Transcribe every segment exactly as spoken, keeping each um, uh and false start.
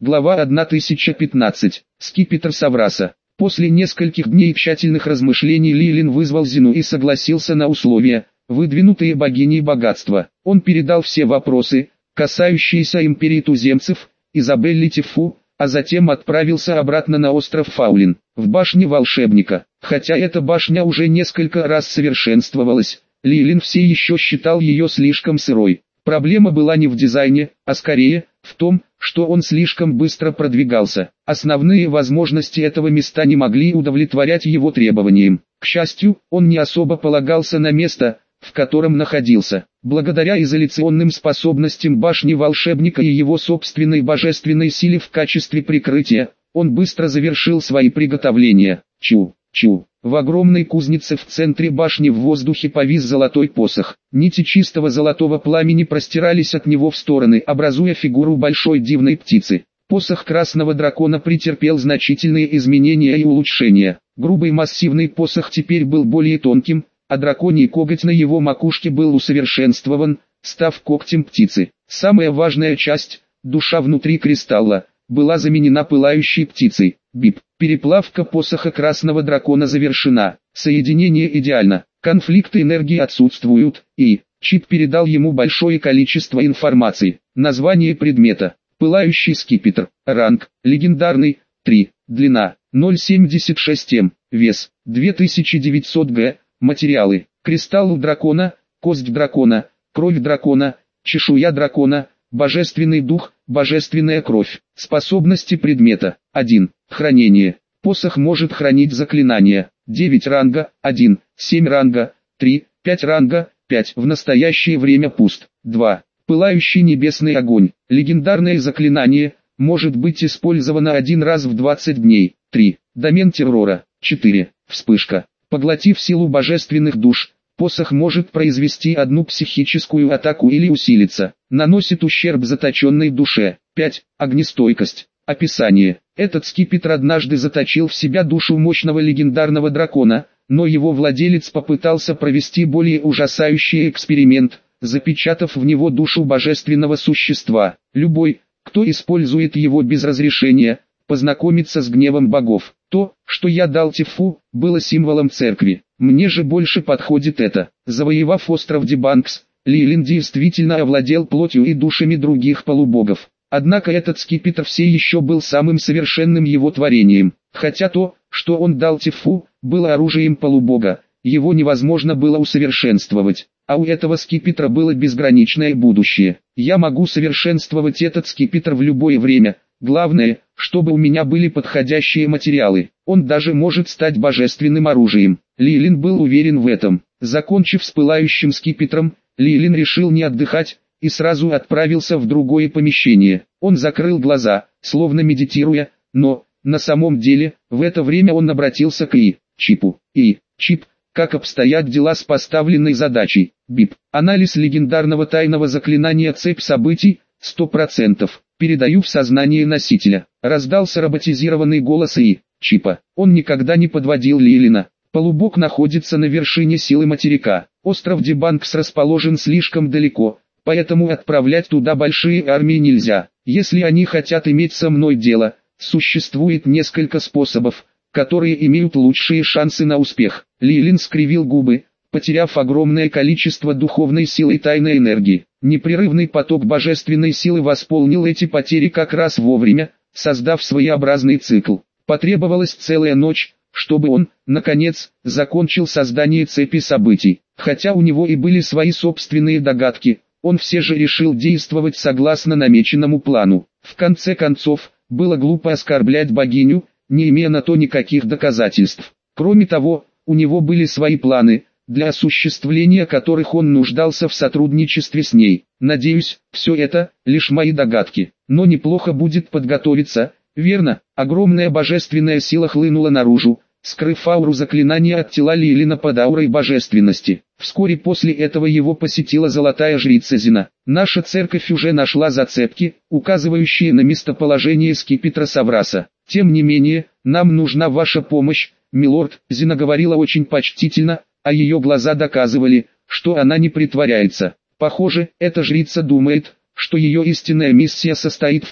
Глава тысяча пятнадцать. Скипетр Савраса. После нескольких дней тщательных размышлений Лилин вызвал Зину и согласился на условия, выдвинутые богиней богатства. Он передал все вопросы, касающиеся империи туземцев, Изабелле Тифу, а затем отправился обратно на остров Фаулин, в башне волшебника. Хотя эта башня уже несколько раз совершенствовалась, Лилин все еще считал ее слишком сырой. Проблема была не в дизайне, а скорее, в том, что он слишком быстро продвигался. Основные возможности этого места не могли удовлетворять его требованиям. К счастью, он не особо полагался на место, в котором находился. Благодаря изоляционным способностям башни волшебника и его собственной божественной силе в качестве прикрытия, он быстро завершил свои приготовления. Чу, чу. В огромной кузнице в центре башни в воздухе повис золотой посох. Нити чистого золотого пламени простирались от него в стороны, образуя фигуру большой дивной птицы. Посох красного дракона претерпел значительные изменения и улучшения. Грубый массивный посох теперь был более тонким, а драконий коготь на его макушке был усовершенствован, став когтем птицы. Самая важная часть, душа внутри кристалла, была заменена пылающей птицей. Бип. Переплавка посоха красного дракона завершена. Соединение идеально. Конфликты энергии отсутствуют, и чип передал ему большое количество информации. Название предмета. Пылающий скипетр. Ранг. Легендарный. три. Длина. ноль целых семьдесят шесть сотых. Вес. две тысячи девятьсот грамм. Материалы. Кристалл дракона, кость дракона, кровь дракона, чешуя дракона, божественный дух, божественная кровь. Способности предмета. один. Хранение. Посох может хранить заклинания. девять ранга, один, семь ранга, три, пять ранга, пять. В настоящее время пуст. два. Пылающий небесный огонь. Легендарное заклинание, может быть использовано один раз в двадцать дней. три. Домен террора. четыре. Вспышка. Поглотив силу божественных душ, посох может произвести одну психическую атаку или усилиться. Наносит ущерб заточенной душе. пять. Огнестойкость. Описание. Этот скипетр однажды заточил в себя душу мощного легендарного дракона, но его владелец попытался провести более ужасающий эксперимент, запечатав в него душу божественного существа. Любой, кто использует его без разрешения, познакомиться с гневом богов. То, что я дал Тифу, было символом церкви. Мне же больше подходит это. Завоевав остров Дебанкс, Лилин действительно овладел плотью и душами других полубогов. Однако этот скипетр все еще был самым совершенным его творением. Хотя то, что он дал Тифу, было оружием полубога, его невозможно было усовершенствовать. А у этого скипетра было безграничное будущее. Я могу совершенствовать этот скипетр в любое время. Главное, чтобы у меня были подходящие материалы. Он даже может стать божественным оружием. Лилин был уверен в этом. Закончив с пылающим скипетром, Лилин решил не отдыхать, и сразу отправился в другое помещение. Он закрыл глаза, словно медитируя, но, на самом деле, в это время он обратился к И. Чипу. И. Чип, как обстоят дела с поставленной задачей? Бип. Анализ легендарного тайного заклинания «Цепь событий», сто процентов. Передаю в сознание носителя. Раздался роботизированный голос И. Чипа. Он никогда не подводил Лилина. Полубог находится на вершине силы материка. Остров Дебанкс расположен слишком далеко, поэтому отправлять туда большие армии нельзя. Если они хотят иметь со мной дело, существует несколько способов, которые имеют лучшие шансы на успех. Лилин скривил губы, потеряв огромное количество духовной силы и тайной энергии. Непрерывный поток божественной силы восполнил эти потери как раз вовремя, создав своеобразный цикл. Потребовалась целая ночь, чтобы он, наконец, закончил создание цепи событий. Хотя у него и были свои собственные догадки, он все же решил действовать согласно намеченному плану. В конце концов, было глупо оскорблять богиню, не имея на то никаких доказательств. Кроме того, у него были свои планы, для осуществления которых он нуждался в сотрудничестве с ней. Надеюсь, все это – лишь мои догадки. Но неплохо будет подготовиться, верно? Огромная божественная сила хлынула наружу, скрыв ауру заклинания от тела Лилина под аурой божественности. Вскоре после этого его посетила золотая жрица Зина. Наша церковь уже нашла зацепки, указывающие на местоположение скипетра Савраса. Тем не менее, нам нужна ваша помощь, милорд. Зина говорила очень почтительно, а ее глаза доказывали, что она не притворяется. Похоже, эта жрица думает, что ее истинная миссия состоит в том,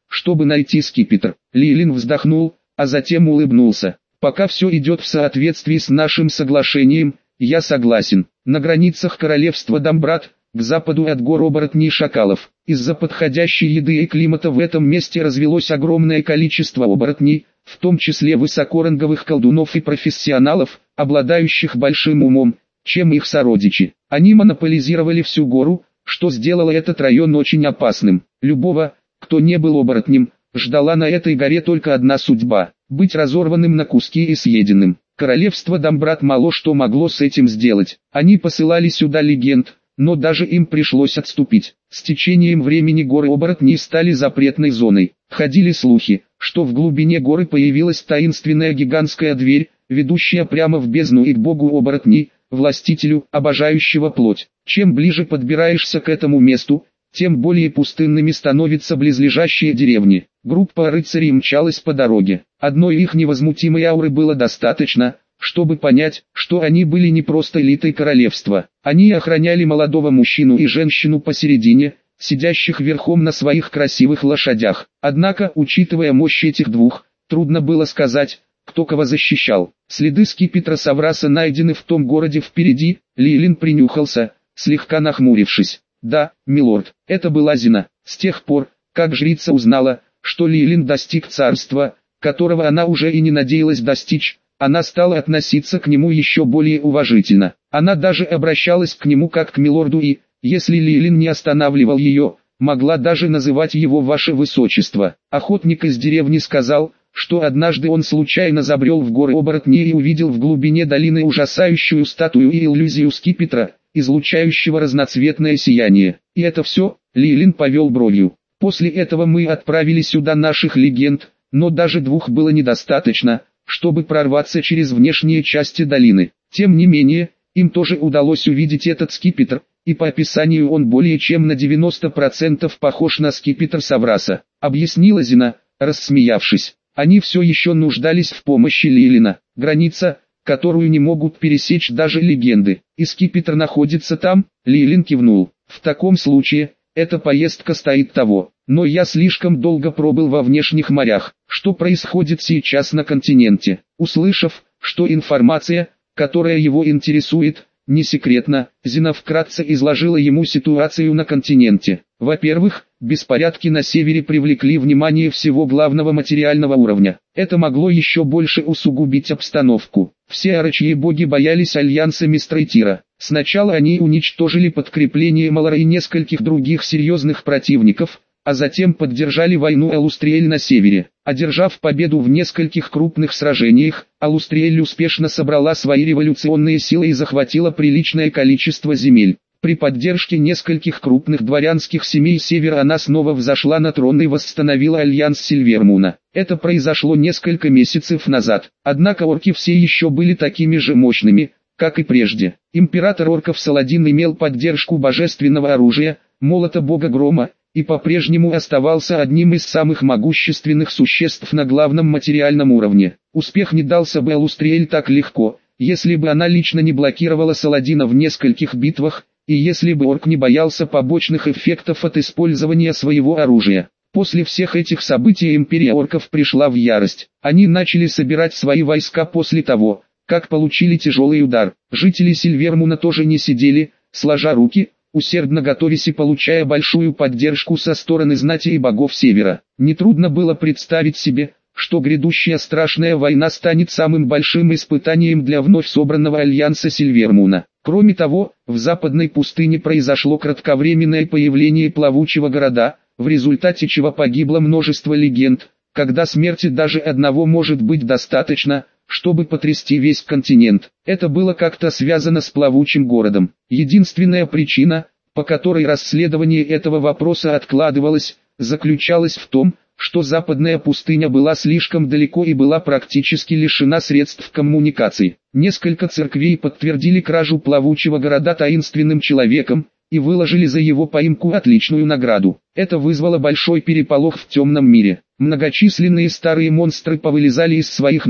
чтобы найти скипетр. Лилин вздохнул, а затем улыбнулся. Пока все идет в соответствии с нашим соглашением, я согласен. На границах королевства Дамбрат, к западу от гор оборотней шакалов, из-за подходящей еды и климата в этом месте развелось огромное количество оборотней, в том числе высокоранговых колдунов и профессионалов, обладающих большим умом, чем их сородичи. Они монополизировали всю гору, что сделало этот район очень опасным. Любого, кто не был оборотнем, ждала на этой горе только одна судьба – быть разорванным на куски и съеденным. Королевство Дамбрат мало что могло с этим сделать. Они посылали сюда легенд, но даже им пришлось отступить. С течением времени горы оборотней стали запретной зоной. Ходили слухи, что в глубине горы появилась таинственная гигантская дверь, ведущая прямо в бездну и к богу оборотней, властителю, обожающего плоть. Чем ближе подбираешься к этому месту, тем более пустынными становятся близлежащие деревни. Группа рыцарей мчалась по дороге. Одной их невозмутимой ауры было достаточно, чтобы понять, что они были не просто элитой королевства. Они охраняли молодого мужчину и женщину посередине, сидящих верхом на своих красивых лошадях. Однако, учитывая мощь этих двух, трудно было сказать, кто кого защищал. Следы скипетра Савраса найдены в том городе впереди. Лилин принюхался, слегка нахмурившись. Да, милорд, это была Зина. С тех пор, как жрица узнала, что Лилин достиг царства, которого она уже и не надеялась достичь, она стала относиться к нему еще более уважительно. Она даже обращалась к нему как к милорду и, если Лилин не останавливал ее, могла даже называть его «Ваше Высочество». Охотник из деревни сказал, что однажды он случайно забрел в горы оборотней и увидел в глубине долины ужасающую статую и иллюзию скипетра, излучающего разноцветное сияние. И это все, Лилин повел бровью. После этого мы отправили сюда наших легенд, но даже двух было недостаточно, чтобы прорваться через внешние части долины. Тем не менее, им тоже удалось увидеть этот скипетр, и по описанию он более чем на девяносто процентов похож на скипетр Савраса, объяснила Зина, рассмеявшись. Они все еще нуждались в помощи Лилина. Граница, которую не могут пересечь даже легенды. И скипетр находится там, Лилин кивнул. В таком случае, эта поездка стоит того. Но я слишком долго пробыл во внешних морях. Что происходит сейчас на континенте? Услышав, что информация, которая его интересует, не секретна, Зина вкратце изложила ему ситуацию на континенте. Во-первых, беспорядки на севере привлекли внимание всего главного материального уровня. Это могло еще больше усугубить обстановку. Все орочьи боги боялись альянса Мистрейтира. Сначала они уничтожили подкрепление Малара и нескольких других серьезных противников, а затем поддержали войну Алустриэль на севере. Одержав победу в нескольких крупных сражениях, Алустриэль успешно собрала свои революционные силы и захватила приличное количество земель. При поддержке нескольких крупных дворянских семей севера она снова взошла на трон и восстановила альянс Сильвермуна. Это произошло несколько месяцев назад. Однако орки все еще были такими же мощными, как и прежде. Император орков Саладин имел поддержку божественного оружия, молота бога грома, и по-прежнему оставался одним из самых могущественных существ на главном материальном уровне. Успех не дался бы Алустриэль так легко, если бы она лично не блокировала Саладина в нескольких битвах, и если бы орк не боялся побочных эффектов от использования своего оружия. После всех этих событий империя орков пришла в ярость. Они начали собирать свои войска после того, как получили тяжелый удар. Жители Сильвермуна тоже не сидели, сложа руки, усердно готовясь и получая большую поддержку со стороны знати и богов Севера. Нетрудно было представить себе, что грядущая страшная война станет самым большим испытанием для вновь собранного альянса Сильвермуна. Кроме того, в западной пустыне произошло кратковременное появление плавучего города, в результате чего погибло множество легенд, когда смерти даже одного может быть достаточно, чтобы потрясти весь континент. Это было как-то связано с плавучим городом. Единственная причина, по которой расследование этого вопроса откладывалось, заключалась в том, что западная пустыня была слишком далеко и была практически лишена средств коммуникации. Несколько церквей подтвердили кражу плавучего города таинственным человеком, и выложили за его поимку отличную награду. Это вызвало большой переполох в темном мире. Многочисленные старые монстры повылезали из своих нор,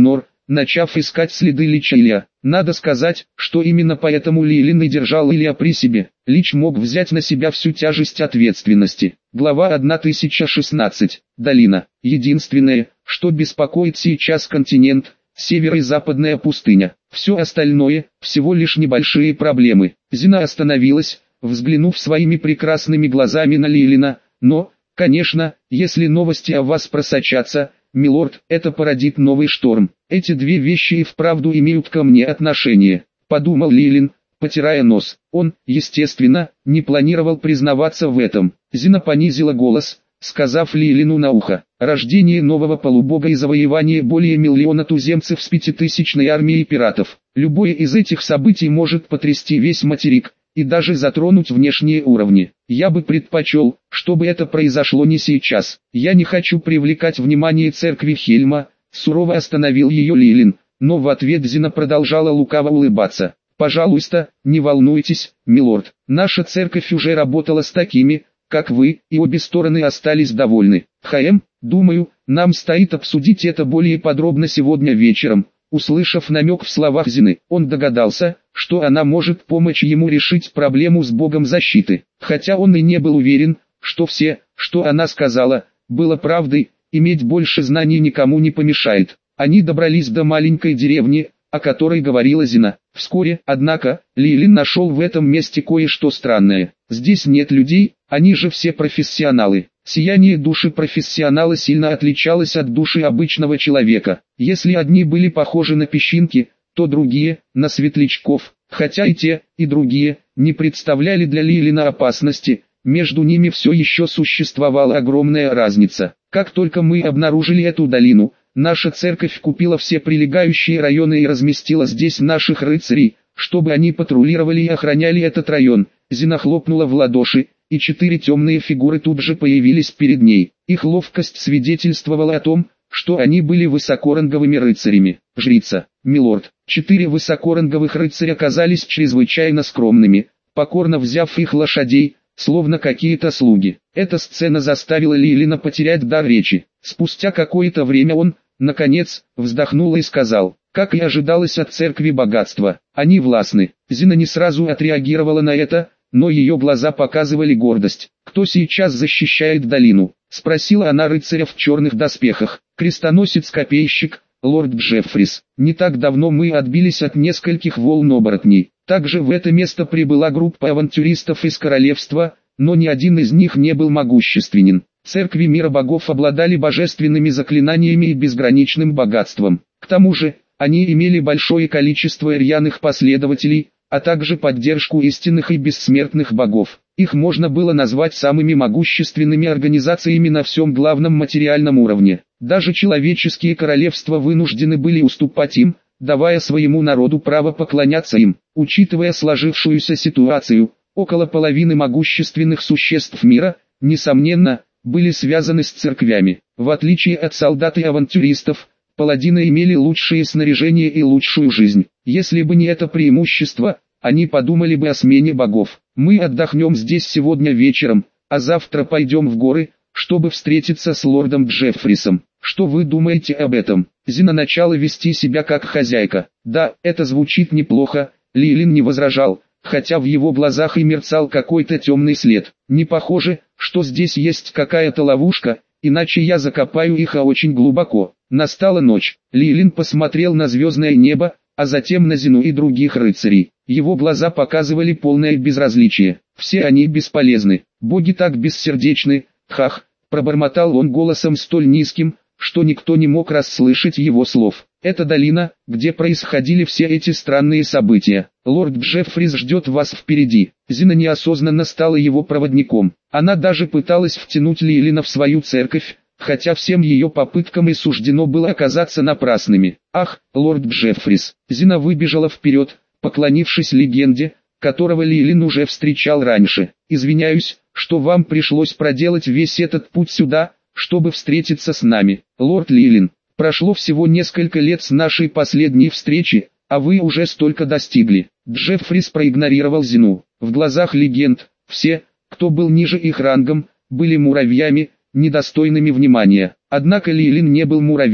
начав искать следы Лича Илья. Надо сказать, что именно поэтому Лилин и держал Илья при себе. Лич мог взять на себя всю тяжесть ответственности. Глава тысяча шестнадцать. Долина. Единственное, что беспокоит сейчас континент, северо- и западная пустыня. Все остальное, всего лишь небольшие проблемы. Зина остановилась, взглянув своими прекрасными глазами на Лилина, но, конечно, если новости о вас просочатся, милорд, это породит новый шторм. Эти две вещи и вправду имеют ко мне отношение, подумал Лилин, потирая нос. Он, естественно, не планировал признаваться в этом. Зина понизила голос, сказав Лилину на ухо: рождение нового полубога и завоевание более миллиона туземцев с пятитысячной армией пиратов. Любое из этих событий может потрясти весь материк и даже затронуть внешние уровни. Я бы предпочел, чтобы это произошло не сейчас. Я не хочу привлекать внимание церкви Хельма, сурово остановил ее Лилин, но в ответ Зина продолжала лукаво улыбаться. Пожалуйста, не волнуйтесь, милорд, наша церковь уже работала с такими, как вы, и обе стороны остались довольны. Хаэм, думаю, нам стоит обсудить это более подробно сегодня вечером. Услышав намек в словах Зины, он догадался, что она может помочь ему решить проблему с богом защиты. Хотя он и не был уверен, что все, что она сказала, было правдой, иметь больше знаний никому не помешает. Они добрались до маленькой деревни, о которой говорила Зина. Вскоре, однако, Лилин нашел в этом месте кое-что странное. Здесь нет людей, они же все профессионалы. Сияние души профессионала сильно отличалось от души обычного человека. Если одни были похожи на песчинки, то другие – на светлячков. Хотя и те, и другие не представляли для Лилина опасности, между ними все еще существовала огромная разница. Как только мы обнаружили эту долину, наша церковь купила все прилегающие районы и разместила здесь наших рыцарей, чтобы они патрулировали и охраняли этот район. Зина хлопнула в ладоши, и четыре темные фигуры тут же появились перед ней. Их ловкость свидетельствовала о том, что они были высокоранговыми рыцарями. Жрица, милорд. Четыре высокоранговых рыцаря оказались чрезвычайно скромными, покорно взяв их лошадей, словно какие-то слуги. Эта сцена заставила Лилина потерять дар речи. Спустя какое-то время он, наконец, вздохнул и сказал: как и ожидалось от церкви богатства, они властны. Зина не сразу отреагировала на это, но ее глаза показывали гордость. «Кто сейчас защищает долину?» — спросила она рыцаря в черных доспехах. «Крестоносец-копейщик, лорд Джеффрис. Не так давно мы отбились от нескольких волн оборотней. Также в это место прибыла группа авантюристов из королевства, но ни один из них не был могущественен. Церкви мира богов обладали божественными заклинаниями и безграничным богатством. К тому же, они имели большое количество рьяных последователей, а также поддержку истинных и бессмертных богов. Их можно было назвать самыми могущественными организациями на всем главном материальном уровне. Даже человеческие королевства вынуждены были уступать им, давая своему народу право поклоняться им. Учитывая сложившуюся ситуацию, около половины могущественных существ мира, несомненно, были связаны с церквями. В отличие от солдат и авантюристов, паладины имели лучшее снаряжение и лучшую жизнь. Если бы не это преимущество, они подумали бы о смене богов. Мы отдохнем здесь сегодня вечером, а завтра пойдем в горы, чтобы встретиться с лордом Джеффрисом. Что вы думаете об этом?» Зина начала вести себя как хозяйка. «Да, это звучит неплохо», Лилин не возражал, хотя в его глазах и мерцал какой-то темный след. «Не похоже, что здесь есть какая-то ловушка, иначе я закопаю их а очень глубоко». Настала ночь. Лилин посмотрел на звездное небо, а затем на Зину и других рыцарей. Его глаза показывали полное безразличие. Все они бесполезны. Боги так бессердечны. Хах, пробормотал он голосом столь низким, что никто не мог расслышать его слов. Это долина, где происходили все эти странные события. Лорд Джеффрис ждет вас впереди. Зина неосознанно стала его проводником. Она даже пыталась втянуть Лилина в свою церковь, хотя всем ее попыткам и суждено было оказаться напрасными. «Ах, лорд Джеффрис!» Зина выбежала вперед, поклонившись легенде, которого Лилин уже встречал раньше. «Извиняюсь, что вам пришлось проделать весь этот путь сюда, чтобы встретиться с нами. Лорд Лилин, прошло всего несколько лет с нашей последней встречи, а вы уже столько достигли». Джеффрис проигнорировал Зину. В глазах легенд, все, кто был ниже их рангом, были муравьями, недостойными внимания. Однако Лилин не был муравьем.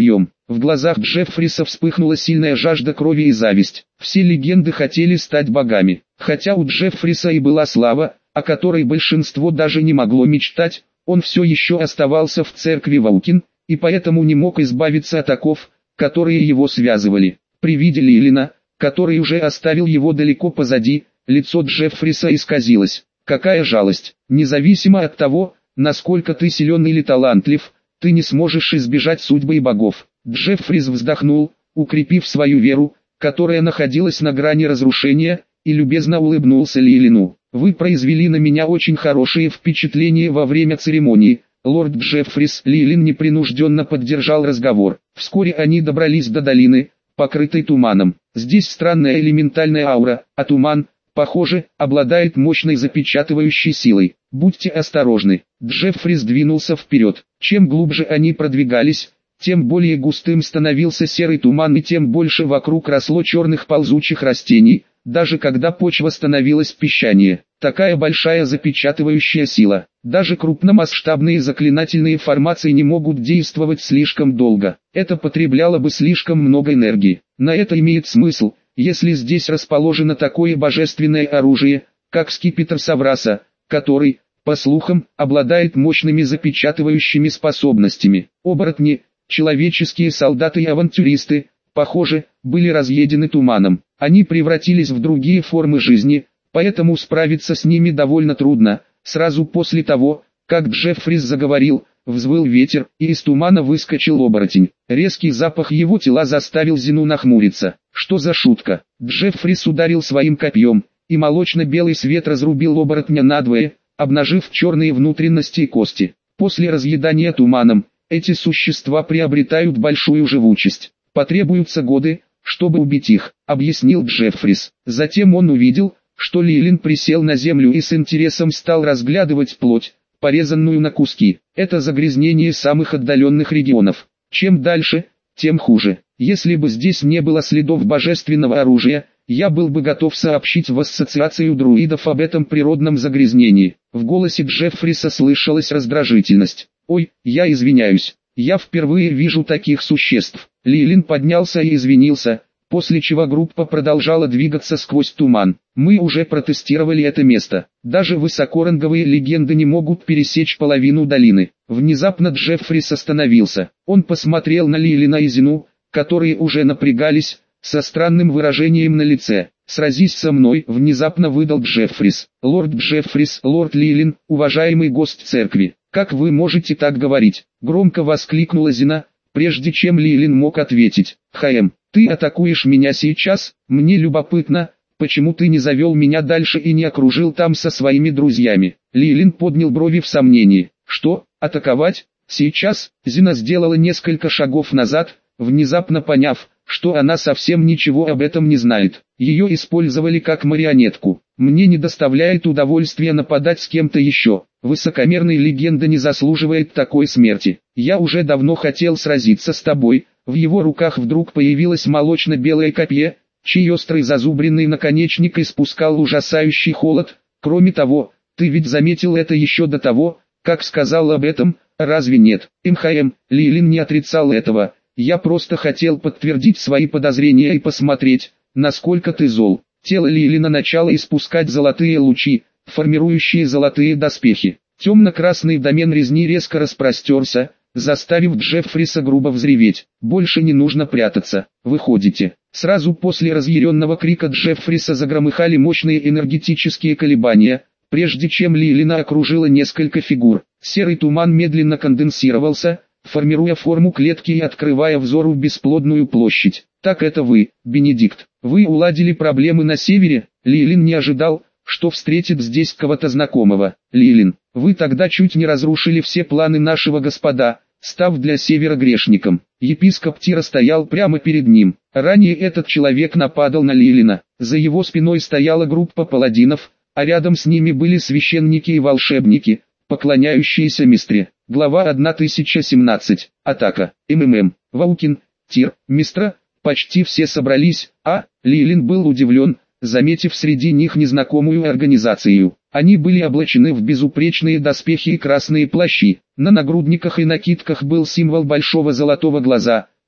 В глазах Джеффриса вспыхнула сильная жажда крови и зависть. Все легенды хотели стать богами. Хотя у Джеффриса и была слава, о которой большинство даже не могло мечтать, он все еще оставался в церкви Ваукин, и поэтому не мог избавиться от оков, которые его связывали. При виде Лилина, который уже оставил его далеко позади, лицо Джеффриса исказилось. Какая жалость! Независимо от того, насколько ты силен или талантлив, ты не сможешь избежать судьбы и богов. Джеффрис вздохнул, укрепив свою веру, которая находилась на грани разрушения, и любезно улыбнулся Лилину. «Вы произвели на меня очень хорошее впечатление во время церемонии, лорд Джеффрис». Лилин непринужденно поддержал разговор. Вскоре они добрались до долины, покрытой туманом. Здесь странная элементальная аура, а туман, похоже, обладает мощной запечатывающей силой. Будьте осторожны. Джеффрис двинулся вперед. Чем глубже они продвигались, тем более густым становился серый туман и тем больше вокруг росло черных ползучих растений, даже когда почва становилась песчанее. Такая большая запечатывающая сила. Даже крупномасштабные заклинательные формации не могут действовать слишком долго. Это потребляло бы слишком много энергии. На это имеет смысл, если здесь расположено такое божественное оружие, как скипетр Савраса, который, по слухам, обладает мощными запечатывающими способностями. Оборотни, человеческие солдаты и авантюристы, похоже, были разъедены туманом. Они превратились в другие формы жизни, поэтому справиться с ними довольно трудно. Сразу после того, как Джеффрис заговорил, взвыл ветер, и из тумана выскочил оборотень. Резкий запах его тела заставил Зину нахмуриться. Что за шутка? Джеффрис ударил своим копьем, и молочно-белый свет разрубил оборотня надвое, обнажив черные внутренности и кости. После разъедания туманом, эти существа приобретают большую живучесть. Потребуются годы, чтобы убить их, объяснил Джеффрис. Затем он увидел, что Лилин присел на землю и с интересом стал разглядывать плоть, порезанную на куски. Это загрязнение самых отдаленных регионов. Чем дальше, тем хуже. Если бы здесь не было следов божественного оружия, я был бы готов сообщить в ассоциацию друидов об этом природном загрязнении. В голосе Джеффриса слышалась раздражительность. «Ой, я извиняюсь. Я впервые вижу таких существ». Лилин поднялся и извинился, после чего группа продолжала двигаться сквозь туман. «Мы уже протестировали это место. Даже высокоранговые легенды не могут пересечь половину долины». Внезапно Джеффрис остановился. Он посмотрел на Лилина и Зину, которые уже напрягались, со странным выражением на лице. «Сразись со мной», — внезапно выдал Джеффрис. «Лорд Джеффрис, лорд Лилин, уважаемый гость церкви, как вы можете так говорить?» — громко воскликнула Зина, прежде чем Лилин мог ответить. «Хаэм, ты атакуешь меня сейчас? Мне любопытно, почему ты не завел меня дальше и не окружил там со своими друзьями?» Лилин поднял брови в сомнении. «Что, атаковать? Сейчас?» Зина сделала несколько шагов назад, внезапно поняв, что она совсем ничего об этом не знает. Ее использовали как марионетку. «Мне не доставляет удовольствия нападать с кем-то еще. Высокомерная легенда не заслуживает такой смерти. Я уже давно хотел сразиться с тобой». В его руках вдруг появилось молочно-белое копье, чей острый зазубренный наконечник испускал ужасающий холод. «Кроме того, ты ведь заметил это еще до того, как сказал об этом, разве нет?» МХМ, Лилин не отрицал этого. «Я просто хотел подтвердить свои подозрения и посмотреть, насколько ты зол». Тело Лилина начало испускать золотые лучи, формирующие золотые доспехи. Темно-красный домен резни резко распростерся, заставив Джеффриса грубо взреветь. «Больше не нужно прятаться, выходите». Сразу после разъяренного крика Джеффриса загромыхали мощные энергетические колебания, прежде чем Лилина окружило несколько фигур. Серый туман медленно конденсировался, формируя форму клетки и открывая взору бесплодную площадь. «Так это вы, Бенедикт. Вы уладили проблемы на севере?» Лилин не ожидал, что встретит здесь кого-то знакомого. «Лилин, вы тогда чуть не разрушили все планы нашего господа, став для севера грешником». Епископ Тира стоял прямо перед ним. Ранее этот человек нападал на Лилина. За его спиной стояла группа паладинов, а рядом с ними были священники и волшебники, поклоняющиеся Мистре. Глава тысяча семнадцать. Атака. МММ. Ваукин, Тир, Мистра. Почти все собрались, а Лилин был удивлен, заметив среди них незнакомую организацию. Они были облачены в безупречные доспехи и красные плащи. На нагрудниках и накидках был символ большого золотого глаза,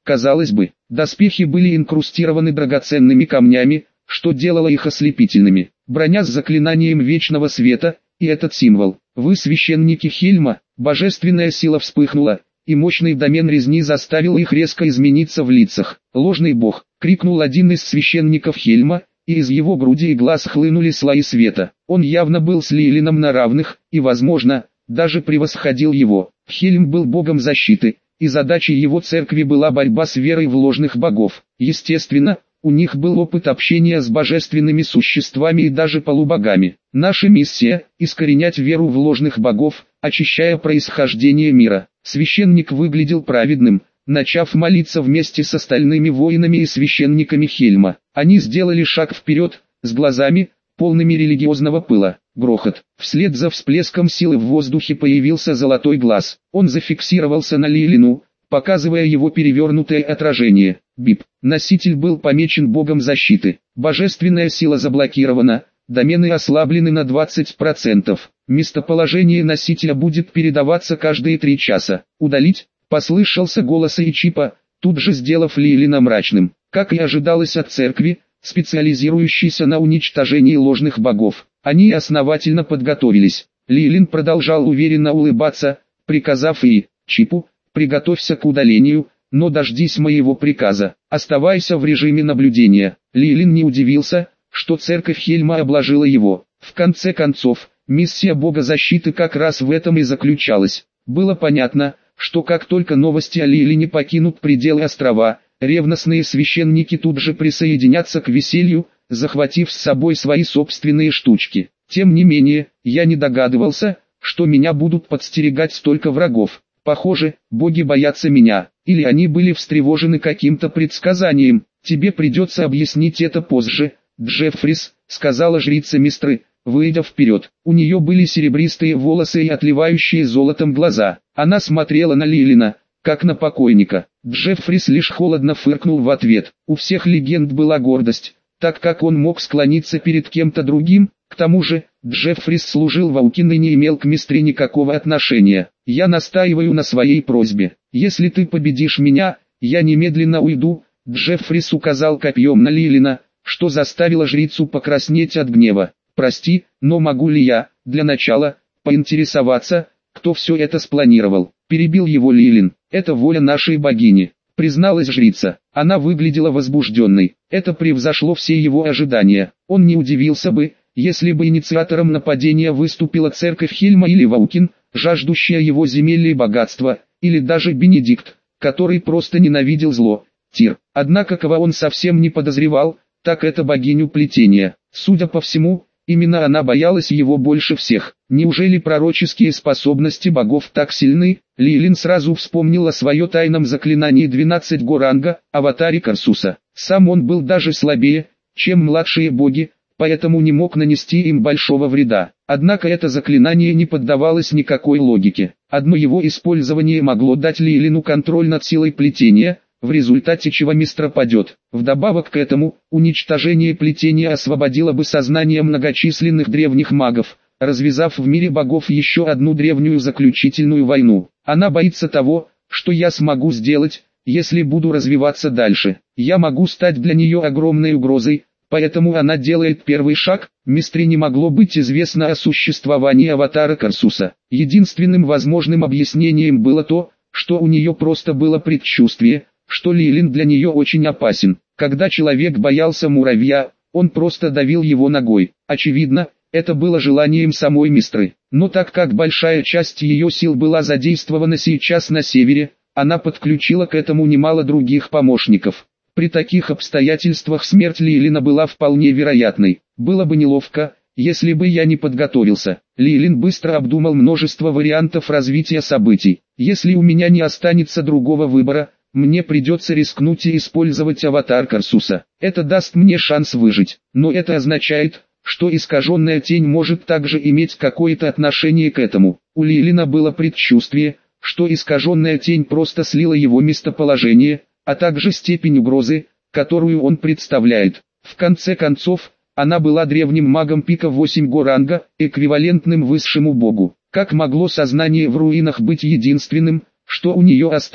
Казалось бы, доспехи были инкрустированы драгоценными камнями, что делало их ослепительными. Броня с заклинанием вечного света, и этот символ. Вы священники Хельма, божественная сила вспыхнула, и мощный домен резни заставил их резко измениться в лицах. «Ложный бог!» — крикнул один из священников Хельма, и из его груди и глаз хлынули слои света. Он явно был с Лейлином на равных, и, возможно, даже превосходил его. Хельм был богом защиты, и задачей его церкви была борьба с верой в ложных богов. Естественно, у них был опыт общения с божественными существами и даже полубогами. Наша миссия – искоренять веру в ложных богов, очищая происхождение мира. Священник выглядел праведным, начав молиться вместе с остальными воинами и священниками Хельма. Они сделали шаг вперед, с глазами, полными религиозного пыла. Грохот. Вслед за всплеском силы в воздухе появился золотой глаз. Он зафиксировался на Лейлину, показывая его перевернутое отражение. Бип. Носитель был помечен богом защиты. Божественная сила заблокирована, домены ослаблены на двадцать процентов. Местоположение носителя будет передаваться каждые три часа. Удалить? Послышался голос Эйчипа, тут же сделав Лейлина мрачным. Как и ожидалось от церкви, специализирующейся на уничтожении ложных богов, они основательно подготовились. Лейлин продолжал уверенно улыбаться, приказав Эйчипу: «Приготовься к удалению, но дождись моего приказа, оставайся в режиме наблюдения». Лейлин не удивился, что церковь Хельма обложила его. В конце концов, миссия бога защиты как раз в этом и заключалась. Было понятно, что как только новости о Лейлине покинут пределы острова, ревностные священники тут же присоединятся к веселью, захватив с собой свои собственные штучки. Тем не менее, я не догадывался, что меня будут подстерегать столько врагов. Похоже, боги боятся меня, или они были встревожены каким-то предсказанием. «Тебе придется объяснить это позже, Джеффрис», — сказала жрица Мистры, выйдя вперед. У нее были серебристые волосы и отливающие золотом глаза. Она смотрела на Лейлина, как на покойника. Джеффрис лишь холодно фыркнул в ответ. У всех легенд была гордость, так как он мог склониться перед кем-то другим. К тому же, Джеффрис служил в Аукин и не имел к Мистре никакого отношения. «Я настаиваю на своей просьбе. Если ты победишь меня, я немедленно уйду», — Джеффрис указал копьем на Лейлина, что заставило жрицу покраснеть от гнева. «Прости, но могу ли я, для начала, поинтересоваться, кто все это спланировал?» — перебил его Лейлин. «Это воля нашей богини», — призналась жрица. Она выглядела возбужденной. Это превзошло все его ожидания. Он не удивился бы, если бы инициатором нападения выступила церковь Хельма или Ваукин, жаждущая его земель и богатства, или даже Бенедикт, который просто ненавидел зло. Тир. Однако кого он совсем не подозревал, так это богиню плетения. Судя по всему, именно она боялась его больше всех. Неужели пророческие способности богов так сильны? Лейлин сразу вспомнил о своем тайном заклинании двенадцать Горанга, аватаре Карсуса. Сам он был даже слабее, чем младшие боги, поэтому не мог нанести им большого вреда. Однако это заклинание не поддавалось никакой логике. Одно его использование могло дать Лейлину контроль над силой плетения, в результате чего Мистра падет. Вдобавок к этому, уничтожение плетения освободило бы сознание многочисленных древних магов, развязав в мире богов еще одну древнюю заключительную войну. Она боится того, что я смогу сделать, если буду развиваться дальше. Я могу стать для нее огромной угрозой, поэтому она делает первый шаг. Мистре не могло быть известно о существовании аватара Карсуса. Единственным возможным объяснением было то, что у нее просто было предчувствие, что Лейлин для нее очень опасен. Когда человек боялся муравья, он просто давил его ногой. Очевидно, это было желанием самой Мистры. Но так как большая часть ее сил была задействована сейчас на севере, она подключила к этому немало других помощников. При таких обстоятельствах смерть Лейлина была вполне вероятной. Было бы неловко, если бы я не подготовился. Лейлин быстро обдумал множество вариантов развития событий. Если у меня не останется другого выбора, мне придется рискнуть и использовать аватар Карсуса. Это даст мне шанс выжить. Но это означает, что искаженная тень может также иметь какое-то отношение к этому. У Лейлина было предчувствие, что искаженная тень просто слила его местоположение, а также степень угрозы, которую он представляет. В конце концов, она была древним магом пика восемь Горанга, эквивалентным высшему богу. Как могло сознание в руинах быть единственным, что у нее осталось?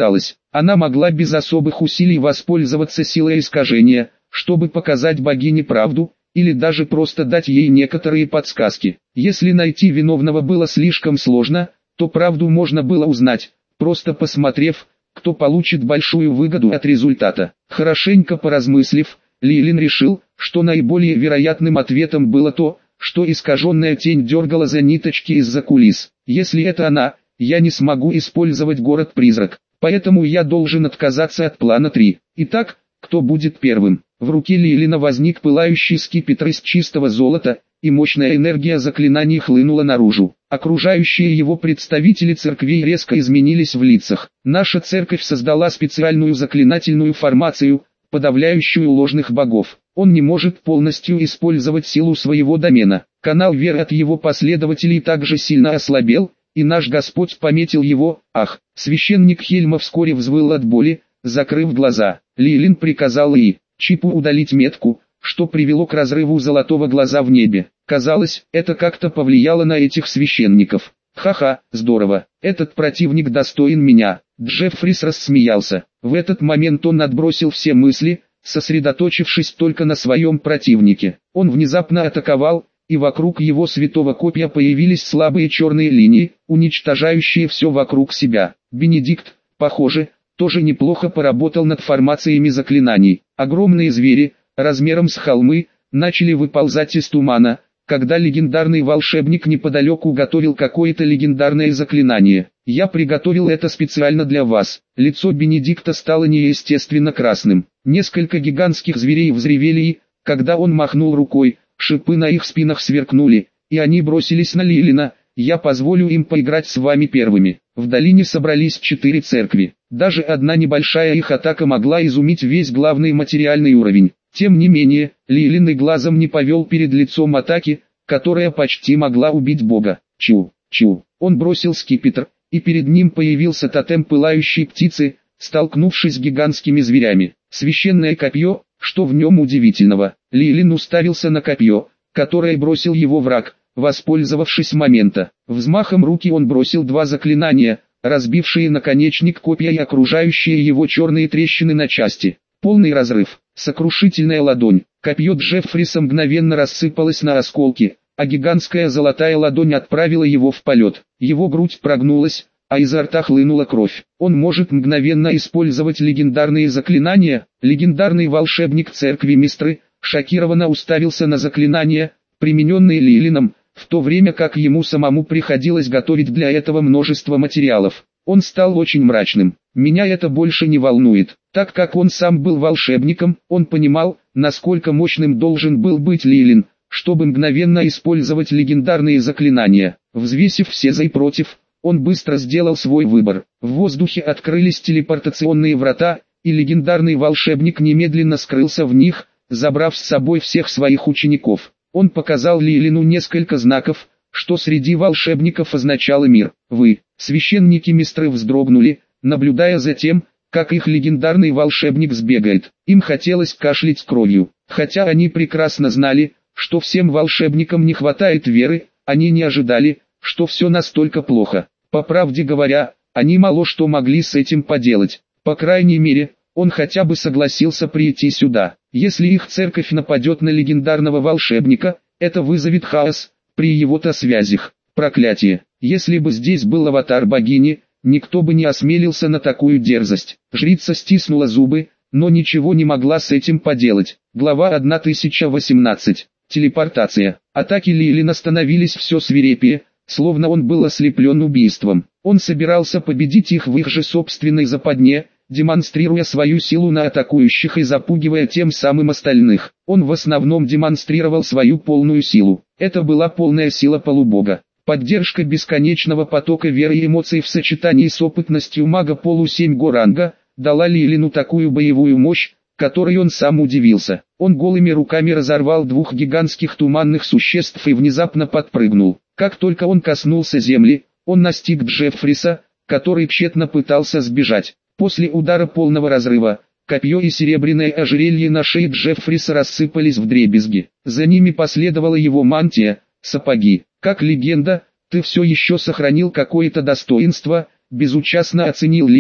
Она могла без особых усилий воспользоваться силой искажения, чтобы показать богине правду, или даже просто дать ей некоторые подсказки. Если найти виновного было слишком сложно, то правду можно было узнать, просто посмотрев, кто получит большую выгоду от результата. Хорошенько поразмыслив, Лилин решил, что наиболее вероятным ответом было то, что искаженная тень дергала за ниточки из-за кулис. Если это она, я не смогу использовать город-призрак, поэтому я должен отказаться от плана три. Итак, кто будет первым? В руке Лилина возник пылающий скипетр из чистого золота, и мощная энергия заклинаний хлынула наружу. Окружающие его представители церквей резко изменились в лицах. Наша церковь создала специальную заклинательную формацию, подавляющую ложных богов. Он не может полностью использовать силу своего домена. Канал веры от его последователей также сильно ослабел, и наш Господь пометил его. Ах, священник Хельма вскоре взвыл от боли, закрыв глаза. Лилин приказал и Чипу удалить метку, что привело к разрыву золотого глаза в небе. Казалось, это как-то повлияло на этих священников. Ха-ха, здорово, этот противник достоин меня. Джеффрис рассмеялся. В этот момент он отбросил все мысли, сосредоточившись только на своем противнике. Он внезапно атаковал, и вокруг его святого копья появились слабые черные линии, уничтожающие все вокруг себя. Бенедикт, похоже, тоже неплохо поработал над формациями заклинаний. Огромные звери, размером с холмы, начали выползать из тумана, когда легендарный волшебник неподалеку готовил какое-то легендарное заклинание. «Я приготовил это специально для вас». Лицо Бенедикта стало неестественно красным. Несколько гигантских зверей взревели и, когда он махнул рукой, шипы на их спинах сверкнули, и они бросились на Лилина. «Я позволю им поиграть с вами первыми». В долине собрались четыре церкви. Даже одна небольшая их атака могла изумить весь главный материальный уровень. Тем не менее, Лилин и глазом не повел перед лицом атаки, которая почти могла убить бога. Чу, чу. Он бросил скипетр, и перед ним появился тотем пылающей птицы, столкнувшись с гигантскими зверями. Священное копье, что в нем удивительного? Лилин уставился на копье, которое бросил его враг, воспользовавшись момента. Взмахом руки он бросил два заклинания, разбившие наконечник копья и окружающие его черные трещины на части. Полный разрыв. Сокрушительная ладонь. Копье Джеффриса мгновенно рассыпалось на осколки, а гигантская золотая ладонь отправила его в полет. Его грудь прогнулась, а изо рта хлынула кровь. Он может мгновенно использовать легендарные заклинания. Легендарный волшебник церкви Мистры шокированно уставился на заклинания, примененные Лилином, в то время как ему самому приходилось готовить для этого множество материалов. Он стал очень мрачным. Меня это больше не волнует. Так как он сам был волшебником, он понимал, насколько мощным должен был быть Лилин, чтобы мгновенно использовать легендарные заклинания. Взвесив все за и против, он быстро сделал свой выбор. В воздухе открылись телепортационные врата, и легендарный волшебник немедленно скрылся в них, забрав с собой всех своих учеников. Он показал Лилину несколько знаков, что среди волшебников означало мир. Вы, священники Мистры, вздрогнули, наблюдая за тем, как их легендарный волшебник сбегает. Им хотелось кашлять кровью. Хотя они прекрасно знали, что всем волшебникам не хватает веры, они не ожидали, что все настолько плохо. По правде говоря, они мало что могли с этим поделать. По крайней мере, он хотя бы согласился прийти сюда. Если их церковь нападет на легендарного волшебника, это вызовет хаос при его-то связях. Проклятие. Если бы здесь был аватар богини, никто бы не осмелился на такую дерзость. Жрица стиснула зубы, но ничего не могла с этим поделать. Глава тысяча восемнадцать. Телепортация. Атаки Лилина становились все свирепее, словно он был ослеплен убийством. Он собирался победить их в их же собственной западне, демонстрируя свою силу на атакующих и запугивая тем самым остальных. Он в основном демонстрировал свою полную силу. Это была полная сила полубога. Поддержка бесконечного потока веры и эмоций в сочетании с опытностью мага полу семь ранга дала Лилину такую боевую мощь, которой он сам удивился. Он голыми руками разорвал двух гигантских туманных существ и внезапно подпрыгнул. Как только он коснулся земли, он настиг Джеффриса, который тщетно пытался сбежать. После удара полного разрыва, копье и серебряное ожерелье на шее Джеффриса рассыпались вдребезги. За ними последовала его мантия, сапоги. Как легенда, ты все еще сохранил какое-то достоинство, безучастно оценил Лилин,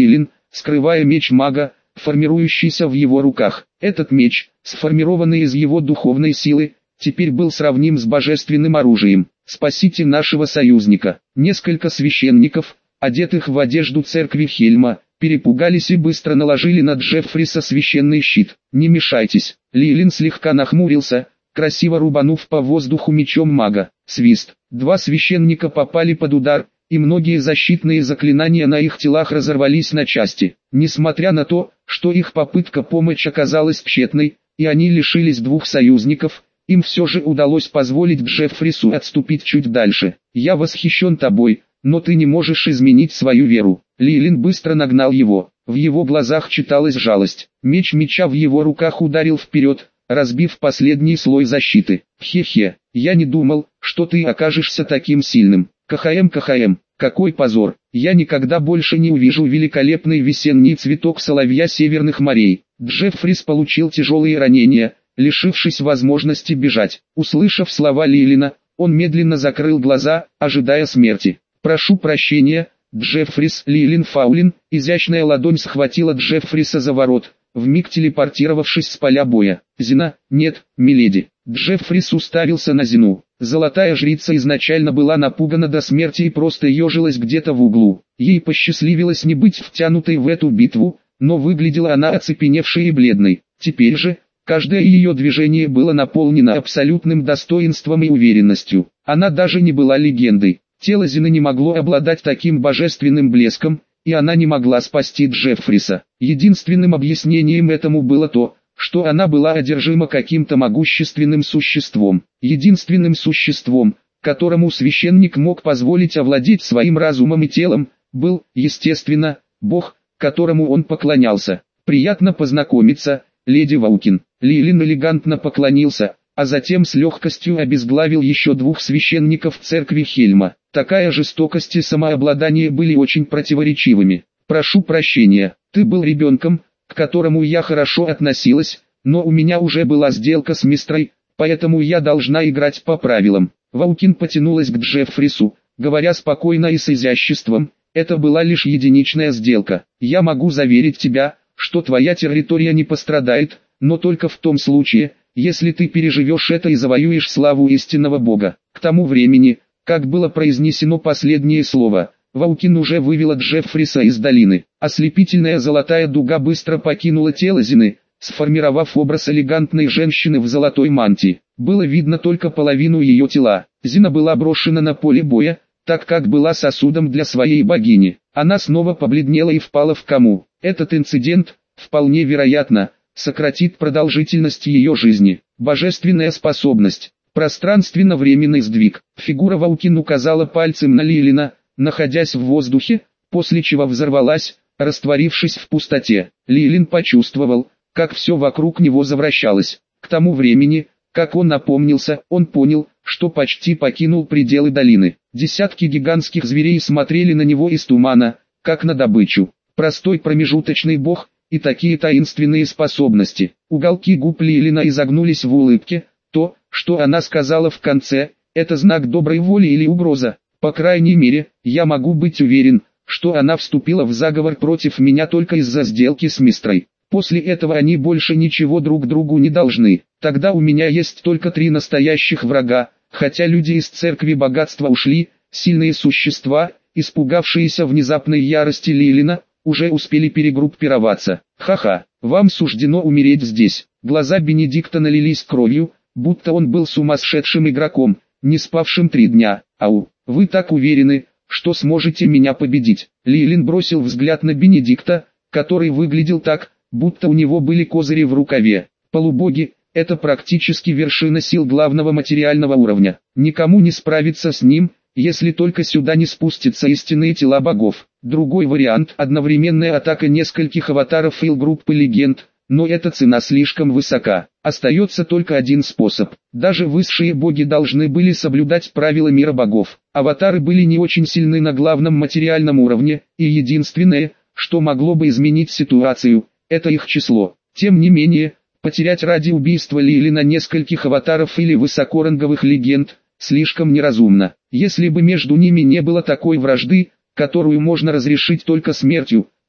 скрывая меч мага, формирующийся в его руках. Этот меч, сформированный из его духовной силы, теперь был сравним с божественным оружием. «Спасите нашего союзника». Несколько священников, одетых в одежду церкви Хельма, перепугались и быстро наложили на Джеффриса священный щит. «Не мешайтесь». Лилин слегка нахмурился, красиво рубанув по воздуху мечом мага. Свист. Два священника попали под удар, и многие защитные заклинания на их телах разорвались на части. Несмотря на то, что их попытка помочь оказалась тщетной, и они лишились двух союзников, им все же удалось позволить Джеффрису отступить чуть дальше. «Я восхищен тобой, но ты не можешь изменить свою веру». Лилин быстро нагнал его. В его глазах читалась жалость. Меч меча в его руках ударил вперед, разбив последний слой защиты. «Хе-хе, я не думал, что ты окажешься таким сильным. КХМ, КХМ, какой позор. Я никогда больше не увижу великолепный весенний цветок соловья северных морей». Джеффрис получил тяжелые ранения, лишившись возможности бежать. Услышав слова Лилина, он медленно закрыл глаза, ожидая смерти. «Прошу прощения, Джеффрис». Лилин Фаулин, изящная ладонь схватила Джеффриса за ворот, вмиг телепортировавшись с поля боя. «Зина, нет, миледи». Джеффрис уставился на Зину. Золотая жрица изначально была напугана до смерти и просто ежилась где-то в углу. Ей посчастливилось не быть втянутой в эту битву, но выглядела она оцепеневшей и бледной. Теперь же, каждое ее движение было наполнено абсолютным достоинством и уверенностью. Она даже не была легендой. Тело Зины не могло обладать таким божественным блеском, и она не могла спасти Джеффриса. Единственным объяснением этому было то, что она была одержима каким-то могущественным существом. Единственным существом, которому священник мог позволить овладеть своим разумом и телом, был, естественно, Бог, которому он поклонялся. «Приятно познакомиться, леди Ваукин». Лилин элегантно поклонился, а затем с легкостью обезглавил еще двух священников церкви Хельма. Такая жестокость и самообладание были очень противоречивыми. «Прошу прощения, ты был ребенком, к которому я хорошо относилась, но у меня уже была сделка с мистрой, поэтому я должна играть по правилам». Ваукин потянулась к Джеффрису, говоря спокойно и с изяществом: «Это была лишь единичная сделка. Я могу заверить тебя, что твоя территория не пострадает, но только в том случае, если ты переживешь это и завоюешь славу истинного бога». К тому времени, как было произнесено последнее слово, Ваукин уже вывела Джеффриса из долины. Ослепительная золотая дуга быстро покинула тело Зины, сформировав образ элегантной женщины в золотой мантии. Было видно только половину ее тела. Зина была брошена на поле боя, так как была сосудом для своей богини. Она снова побледнела и впала в кому. Этот инцидент, вполне вероятно, сократит продолжительность ее жизни. Божественная способность. Пространственно-временный сдвиг. Фигура Ваукин указала пальцем на Лилина, находясь в воздухе, после чего взорвалась, растворившись в пустоте. Лилин почувствовал, как все вокруг него завращалось. К тому времени, как он напомнился, он понял, что почти покинул пределы долины. Десятки гигантских зверей смотрели на него из тумана, как на добычу. Простой промежуточный бог, и такие таинственные способности. Уголки губ Лилина изогнулись в улыбке. То, что она сказала в конце, это знак доброй воли или угроза. По крайней мере, я могу быть уверен, что она вступила в заговор против меня только из-за сделки с мистрой. После этого они больше ничего друг другу не должны. Тогда у меня есть только три настоящих врага, хотя люди из церкви богатства ушли, сильные существа, испугавшиеся внезапной ярости Лилина, уже успели перегруппироваться. Ха-ха, вам суждено умереть здесь. Глаза Бенедикта налились кровью, будто он был сумасшедшим игроком, не спавшим три дня. Ау, вы так уверены, что сможете меня победить? Лилин бросил взгляд на Бенедикта, который выглядел так, будто у него были козыри в рукаве. Полубоги – это практически вершина сил главного материального уровня. Никому не справиться с ним, если только сюда не спустятся истинные тела богов. Другой вариант – одновременная атака нескольких аватаров ил-группы легенд, но эта цена слишком высока. Остается только один способ. Даже высшие боги должны были соблюдать правила мира богов. Аватары были не очень сильны на главном материальном уровне, и единственное, что могло бы изменить ситуацию, это их число. Тем не менее, потерять ради убийства Лилина нескольких аватаров или высокоранговых легенд слишком неразумно. Если бы между ними не было такой вражды, которую можно разрешить только смертью,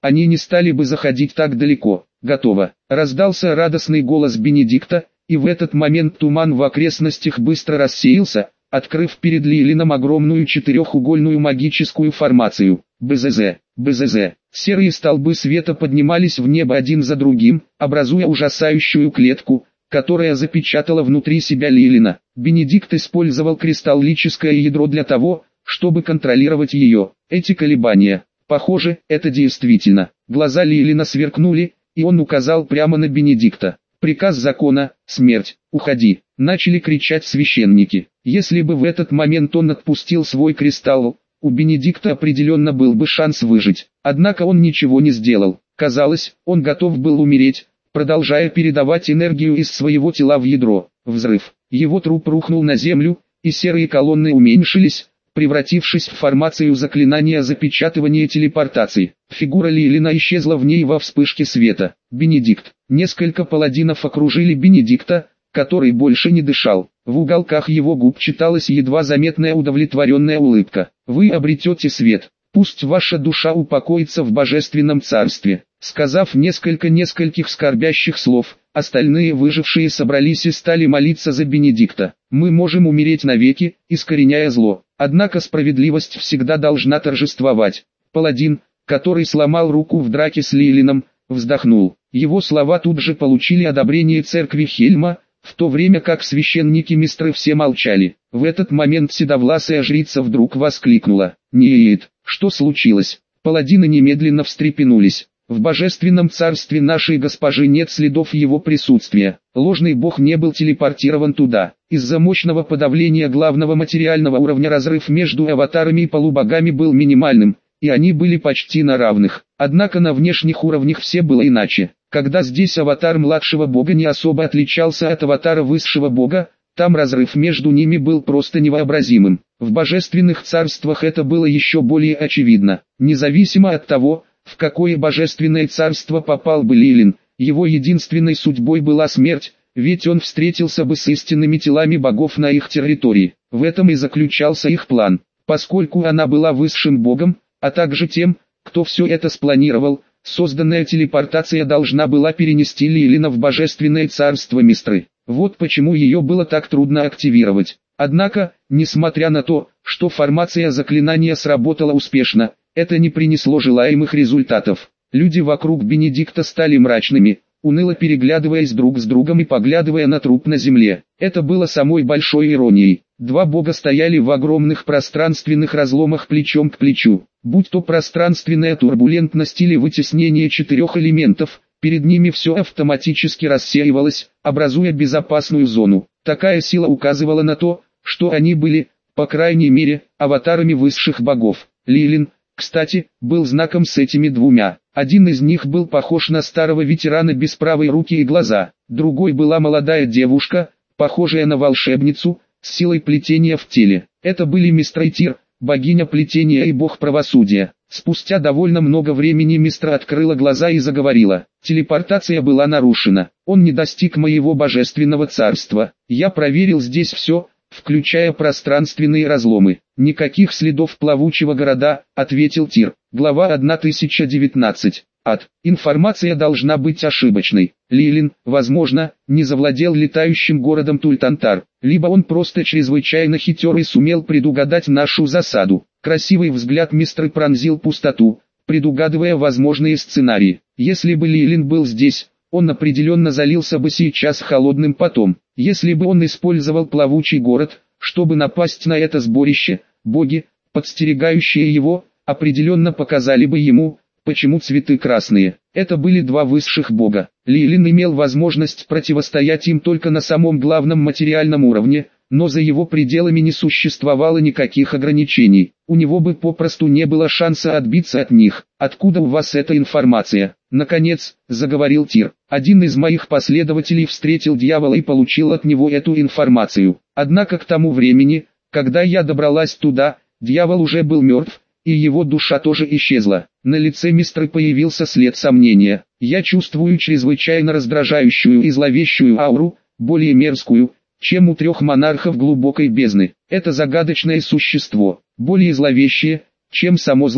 они не стали бы заходить так далеко. Готово. Раздался радостный голос Бенедикта, и в этот момент туман в окрестностях быстро рассеялся, открыв перед Лилином огромную четырехугольную магическую формацию. БЗЗ, БЗЗ. Серые столбы света поднимались в небо один за другим, образуя ужасающую клетку, которая запечатала внутри себя Лилина. Бенедикт использовал кристаллическое ядро для того, чтобы контролировать ее. Эти колебания, похоже, это действительно. Глаза Лилина сверкнули, и он указал прямо на Бенедикта. «Приказ закона, смерть, уходи!» Начали кричать священники. Если бы в этот момент он отпустил свой кристалл, у Бенедикта определенно был бы шанс выжить. Однако он ничего не сделал. Казалось, он готов был умереть, продолжая передавать энергию из своего тела в ядро. Взрыв. Его труп рухнул на землю, и серые колонны уменьшились, превратившись в формацию заклинания запечатывания телепортации. Фигура Лилина исчезла в ней во вспышке света. Бенедикт. Несколько паладинов окружили Бенедикта, который больше не дышал. В уголках его губ читалась едва заметная удовлетворенная улыбка. «Вы обретете свет. Пусть ваша душа упокоится в божественном царстве». Сказав несколько нескольких скорбящих слов, остальные выжившие собрались и стали молиться за Бенедикта. «Мы можем умереть навеки, искореняя зло. Однако справедливость всегда должна торжествовать». Паладин, который сломал руку в драке с Лилином, вздохнул. Его слова тут же получили одобрение церкви Хельма, в то время как священники Мистры все молчали. В этот момент седовласая жрица вдруг воскликнула: «Ниит, что случилось?» Паладины немедленно встрепенулись. В божественном царстве нашей госпожи нет следов его присутствия. Ложный бог не был телепортирован туда. Из-за мощного подавления главного материального уровня разрыв между аватарами и полубогами был минимальным, и они были почти на равных. Однако на внешних уровнях все было иначе. Когда здесь аватар младшего бога не особо отличался от аватара высшего бога, там разрыв между ними был просто невообразимым. В божественных царствах это было еще более очевидно. Независимо от того, в какое божественное царство попал бы Лилин, его единственной судьбой была смерть, ведь он встретился бы с истинными телами богов на их территории. В этом и заключался их план. Поскольку она была высшим богом, а также тем, кто все это спланировал, созданная телепортация должна была перенести Лилина в божественное царство Мистры. Вот почему ее было так трудно активировать. Однако, несмотря на то, что формация заклинания сработала успешно, это не принесло желаемых результатов. Люди вокруг Бенедикта стали мрачными, уныло переглядываясь друг с другом и поглядывая на труп на земле. Это было самой большой иронией. Два бога стояли в огромных пространственных разломах плечом к плечу. Будь то пространственная турбулентность или вытеснение четырех элементов, перед ними все автоматически рассеивалось, образуя безопасную зону. Такая сила указывала на то, что они были, по крайней мере, аватарами высших богов. Лилин, кстати, был знаком с этими двумя. Один из них был похож на старого ветерана без правой руки и глаза, другой была молодая девушка, похожая на волшебницу, с силой плетения в теле. Это были Мистра и Тир, богиня плетения и бог правосудия. Спустя довольно много времени Мистра открыла глаза и заговорила. Телепортация была нарушена. Он не достиг моего божественного царства. Я проверил здесь все, включая пространственные разломы. Никаких следов плавучего города, ответил Тир. Глава тысяча девятнадцать. Ад. Информация должна быть ошибочной. Лилин, возможно, не завладел летающим городом Тультантар, либо он просто чрезвычайно хитер и сумел предугадать нашу засаду. Красивый взгляд Мистры пронзил пустоту, предугадывая возможные сценарии. Если бы Лилин был здесь, он определенно залился бы сейчас холодным потом. Если бы он использовал плавучий город, чтобы напасть на это сборище, боги, подстерегающие его, определенно показали бы ему, почему цветы красные. Это были два высших бога. Лилин имел возможность противостоять им только на самом главном материальном уровне, но за его пределами не существовало никаких ограничений. У него бы попросту не было шанса отбиться от них. Откуда у вас эта информация? Наконец, заговорил Тир. Один из моих последователей встретил дьявола и получил от него эту информацию. Однако к тому времени, когда я добралась туда, дьявол уже был мертв, и его душа тоже исчезла. На лице Мистры появился след сомнения. Я чувствую чрезвычайно раздражающую и зловещую ауру, более мерзкую, чем у трех монархов глубокой бездны. Это загадочное существо, более зловещее, чем само зло.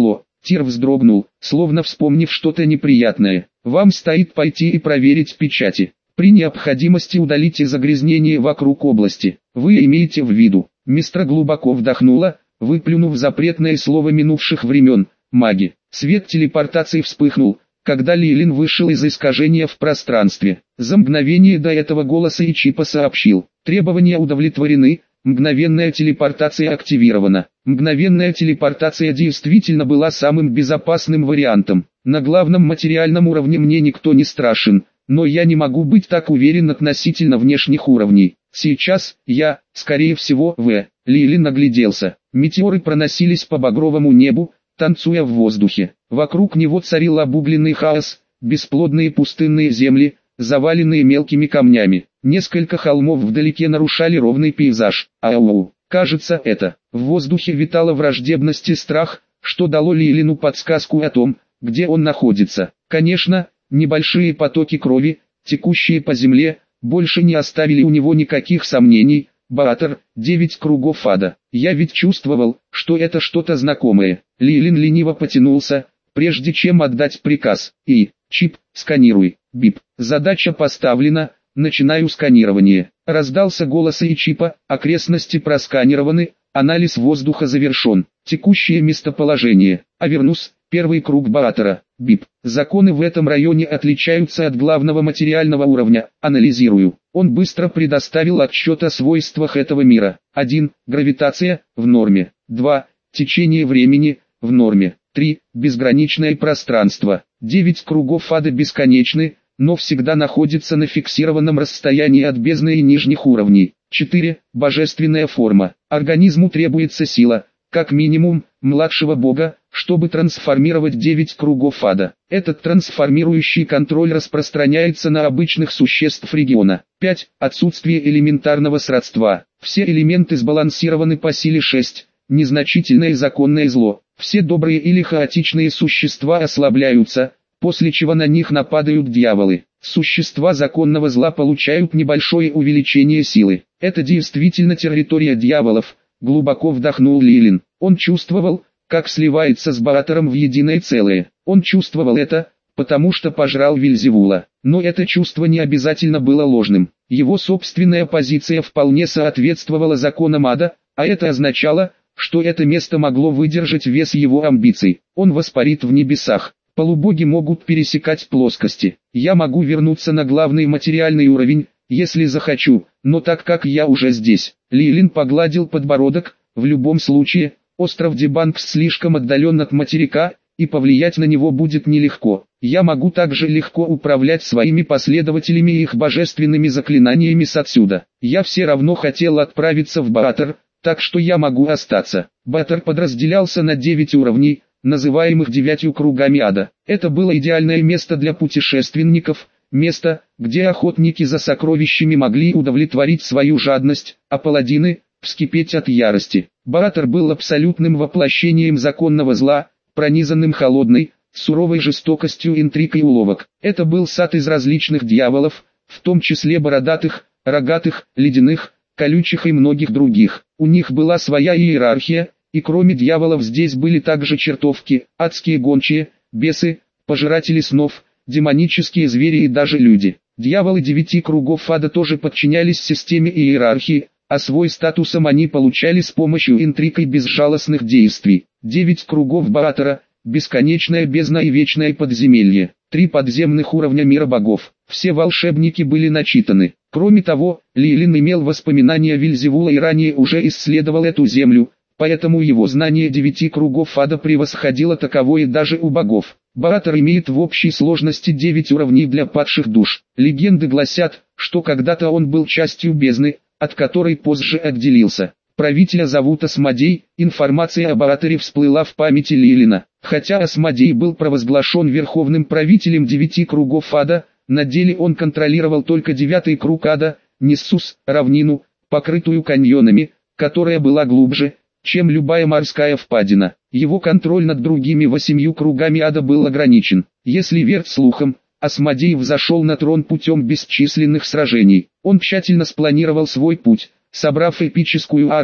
Тир вздрогнул, словно вспомнив что-то неприятное. Вам стоит пойти и проверить печати. При необходимости удалите загрязнение вокруг области. Вы имеете в виду. Мистер глубоко вдохнула, выплюнув запретное слово минувших времен. Маги. Свет телепортации вспыхнул, когда Лилин вышел из искажения в пространстве. За мгновение до этого голоса Ичипа сообщил. Требования удовлетворены. Мгновенная телепортация активирована. Мгновенная телепортация действительно была самым безопасным вариантом. На главном материальном уровне мне никто не страшен, но я не могу быть так уверен относительно внешних уровней. Сейчас, я, скорее всего, в... Лилин огляделся. Метеоры проносились по багровому небу, танцуя в воздухе. Вокруг него царил обугленный хаос, бесплодные пустынные земли, заваленные мелкими камнями. Несколько холмов вдалеке нарушали ровный пейзаж. Ау, кажется это. В воздухе витала враждебность и страх, что дало Лилину подсказку о том, где он находится. Конечно, небольшие потоки крови, текущие по земле, больше не оставили у него никаких сомнений. Баатар, девять кругов ада. Я ведь чувствовал, что это что-то знакомое. Лилин лениво потянулся, прежде чем отдать приказ. И, чип, сканируй, бип. Задача поставлена. Начинаю сканирование. Раздался голос Ичипа, окрестности просканированы, анализ воздуха завершен. Текущее местоположение. Авернус, первый круг Баатара. Бип. Законы в этом районе отличаются от главного материального уровня. Анализирую. Он быстро предоставил отчет о свойствах этого мира. один. Гравитация, в норме. два. Течение времени, в норме. три. Безграничное пространство. девять кругов ада бесконечны, но всегда находится на фиксированном расстоянии от бездны и нижних уровней. четыре. Божественная форма. Организму требуется сила, как минимум, младшего бога, чтобы трансформировать девять кругов ада. Этот трансформирующий контроль распространяется на обычных существ региона. пять. Отсутствие элементарного сродства. Все элементы сбалансированы по силе шесть. Незначительное законное зло. Все добрые или хаотичные существа ослабляются, после чего на них нападают дьяволы. Существа законного зла получают небольшое увеличение силы. Это действительно территория дьяволов, глубоко вдохнул Лилин. Он чувствовал, как сливается с Баатором в единое целое. Он чувствовал это, потому что пожрал Вельзевула. Но это чувство не обязательно было ложным. Его собственная позиция вполне соответствовала законам ада, а это означало, что это место могло выдержать вес его амбиций. Он воспарит в небесах. Полубоги могут пересекать плоскости. Я могу вернуться на главный материальный уровень, если захочу, но так как я уже здесь. Лилин погладил подбородок. В любом случае, остров Дебанкс слишком отдален от материка, и повлиять на него будет нелегко. Я могу также легко управлять своими последователями и их божественными заклинаниями с отсюда. Я все равно хотел отправиться в Баатар, так что я могу остаться. Баатар подразделялся на девять уровней, называемых девятью кругами ада. Это было идеальное место для путешественников, место, где охотники за сокровищами могли удовлетворить свою жадность, а паладины – вскипеть от ярости. Баатар был абсолютным воплощением законного зла, пронизанным холодной, суровой жестокостью интриг и уловок. Это был сад из различных дьяволов, в том числе бородатых, рогатых, ледяных, колючих и многих других. У них была своя иерархия, и кроме дьяволов здесь были также чертовки, адские гончие, бесы, пожиратели снов, демонические звери и даже люди. Дьяволы девяти кругов ада тоже подчинялись системе иерархии, а свой статусом они получали с помощью интриг и безжалостных действий. Девять кругов Баатара, бесконечная бездна и вечное подземелье. Три подземных уровня мира богов. Все волшебники были начитаны. Кроме того, Лилин имел воспоминания Вельзевула и ранее уже исследовал эту землю, поэтому его знание девяти кругов ада превосходило таковое даже у богов. Баатар имеет в общей сложности девять уровней для падших душ. Легенды гласят, что когда-то он был частью бездны, от которой позже отделился. Правителя зовут Асмодей. Информация о Баатаре всплыла в памяти Лилина. Хотя Асмодей был провозглашен верховным правителем девяти кругов ада, на деле он контролировал только девятый круг ада, Ниссус, равнину, покрытую каньонами, которая была глубже, чем любая морская впадина. Его контроль над другими восемью кругами ада был ограничен. Если верить слухам, Асмодей взошел на трон путем бесчисленных сражений. Он тщательно спланировал свой путь, собрав эпическую армию,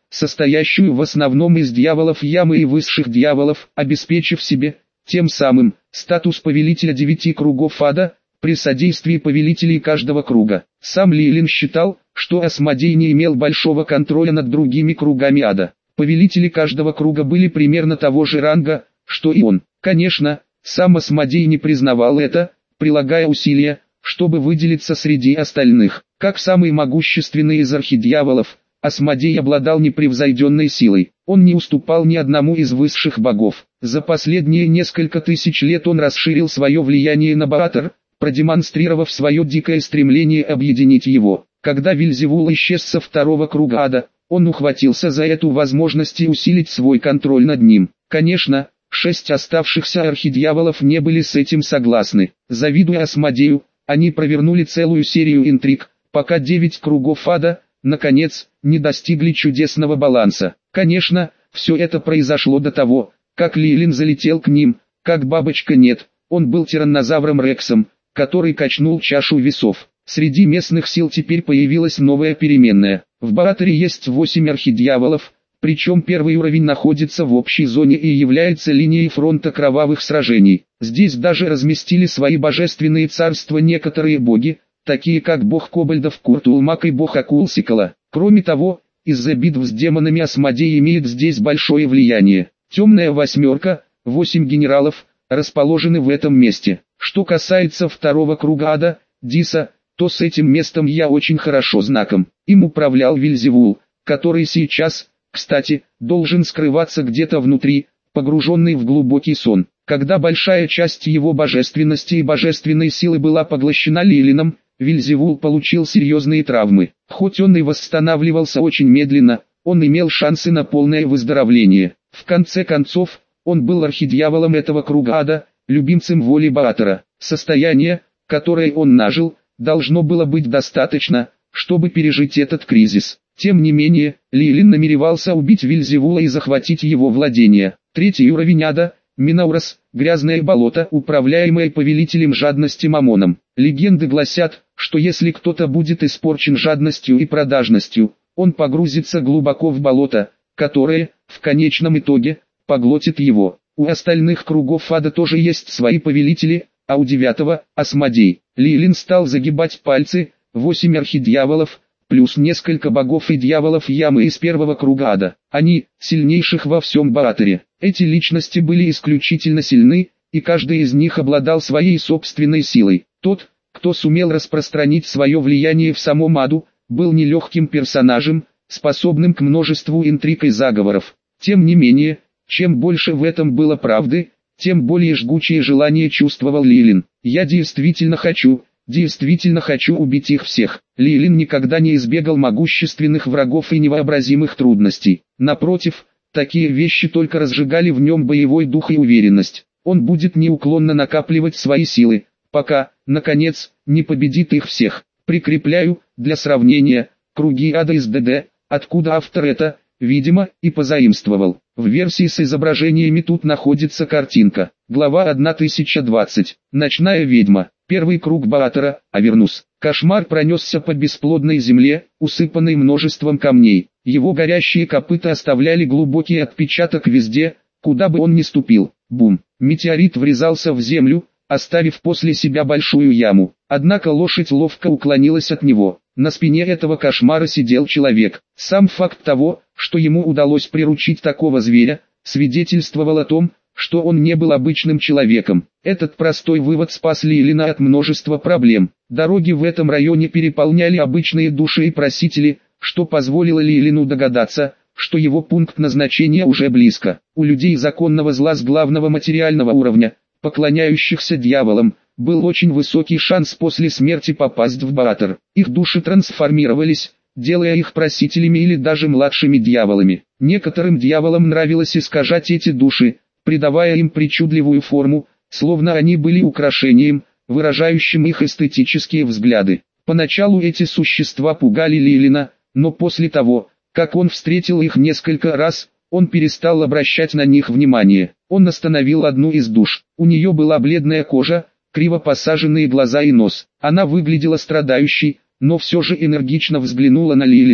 состоящую в основном из дьяволов ямы и высших дьяволов, обеспечив себе, тем самым, статус повелителя девяти кругов ада, при содействии повелителей каждого круга. Сам Лилин считал, что Асмодей не имел большого контроля над другими кругами ада. Повелители каждого круга были примерно того же ранга, что и он. Конечно, сам Асмодей не признавал это, прилагая усилия, чтобы выделиться среди остальных. Как самый могущественный из архидьяволов, Асмодей обладал непревзойденной силой. Он не уступал ни одному из высших богов. За последние несколько тысяч лет он расширил свое влияние на Баатар, продемонстрировав свое дикое стремление объединить его. Когда Вельзевул исчез со второго круга ада, он ухватился за эту возможность и усилить свой контроль над ним. Конечно, шесть оставшихся архидьяволов не были с этим согласны. Завидуя Асмодею, они провернули целую серию интриг, пока девять кругов ада, наконец, не достигли чудесного баланса. Конечно, все это произошло до того, как Лилин залетел к ним, как бабочка нет, он был тираннозавром Рексом, который качнул чашу весов. Среди местных сил теперь появилась новая переменная. В Баатаре есть восемь архидьяволов, причем первый уровень находится в общей зоне и является линией фронта кровавых сражений. Здесь даже разместили свои божественные царства некоторые боги, такие как бог кобальдов Куртулмак и бог акул Сикала. Кроме того, из-за битв с демонами Асмодей имеет здесь большое влияние. Темная восьмерка, восемь генералов, расположены в этом месте. Что касается второго круга ада, Диса, то с этим местом я очень хорошо знаком. Им управлял Вельзевул, который сейчас, кстати, должен скрываться где-то внутри, погруженный в глубокий сон. Когда большая часть его божественности и божественной силы была поглощена Лилином, Вельзевул получил серьезные травмы. Хоть он и восстанавливался очень медленно, он имел шансы на полное выздоровление. В конце концов, он был архидьяволом этого круга ада, любимцем воли Баатара. Состояние, которое он нажил, должно было быть достаточно, чтобы пережить этот кризис. Тем не менее, Лилин намеревался убить Вельзевула и захватить его владения. Третий уровень ада, Минаурос, грязное болото, управляемое повелителем жадности Мамоном. Легенды гласят, что если кто-то будет испорчен жадностью и продажностью, он погрузится глубоко в болото, которое, в конечном итоге, поглотит его. У остальных кругов ада тоже есть свои повелители, а у девятого – Асмодей. Лилин стал загибать пальцы, восемь архидьяволов, плюс несколько богов и дьяволов ямы из первого круга ада. Они – сильнейших во всем Баатаре. Эти личности были исключительно сильны, и каждый из них обладал своей собственной силой. Тот, кто сумел распространить свое влияние в самом аду, был нелегким персонажем, способным к множеству интриг и заговоров. Тем не менее, чем больше в этом было правды, тем более жгучее желание чувствовал Лилин. «Я действительно хочу, действительно хочу убить их всех». Лилин никогда не избегал могущественных врагов и невообразимых трудностей. Напротив, такие вещи только разжигали в нем боевой дух и уверенность. Он будет неуклонно накапливать свои силы, пока, наконец, не победит их всех. Прикрепляю, для сравнения, круги ада из ДД, откуда автор это, видимо, и позаимствовал. В версии с изображениями тут находится картинка. Глава тысяча двадцать. Ночная ведьма. Первый круг Баатара, Авернус. Кошмар пронесся по бесплодной земле, усыпанной множеством камней. Его горящие копыта оставляли глубокий отпечаток везде, куда бы он ни ступил. Бум. Метеорит врезался в землю, оставив после себя большую яму. Однако лошадь ловко уклонилась от него. На спине этого кошмара сидел человек. Сам факт того, что ему удалось приручить такого зверя, свидетельствовал о том, что он не был обычным человеком. Этот простой вывод спас Лилина от множества проблем. Дороги в этом районе переполняли обычные души и просители, что позволило Лилину догадаться, что его пункт назначения уже близко. У людей законного зла с главного материального уровня, поклоняющихся дьяволам, был очень высокий шанс после смерти попасть в Баатар. Их души трансформировались, делая их просителями или даже младшими дьяволами. Некоторым дьяволам нравилось искажать эти души, придавая им причудливую форму, словно они были украшением, выражающим их эстетические взгляды. Поначалу эти существа пугали Лилина, но после того, как он встретил их несколько раз, он перестал обращать на них внимание. Он остановил одну из душ. У нее была бледная кожа, криво посаженные глаза и нос. Она выглядела страдающей, но все же энергично взглянула на Лилина.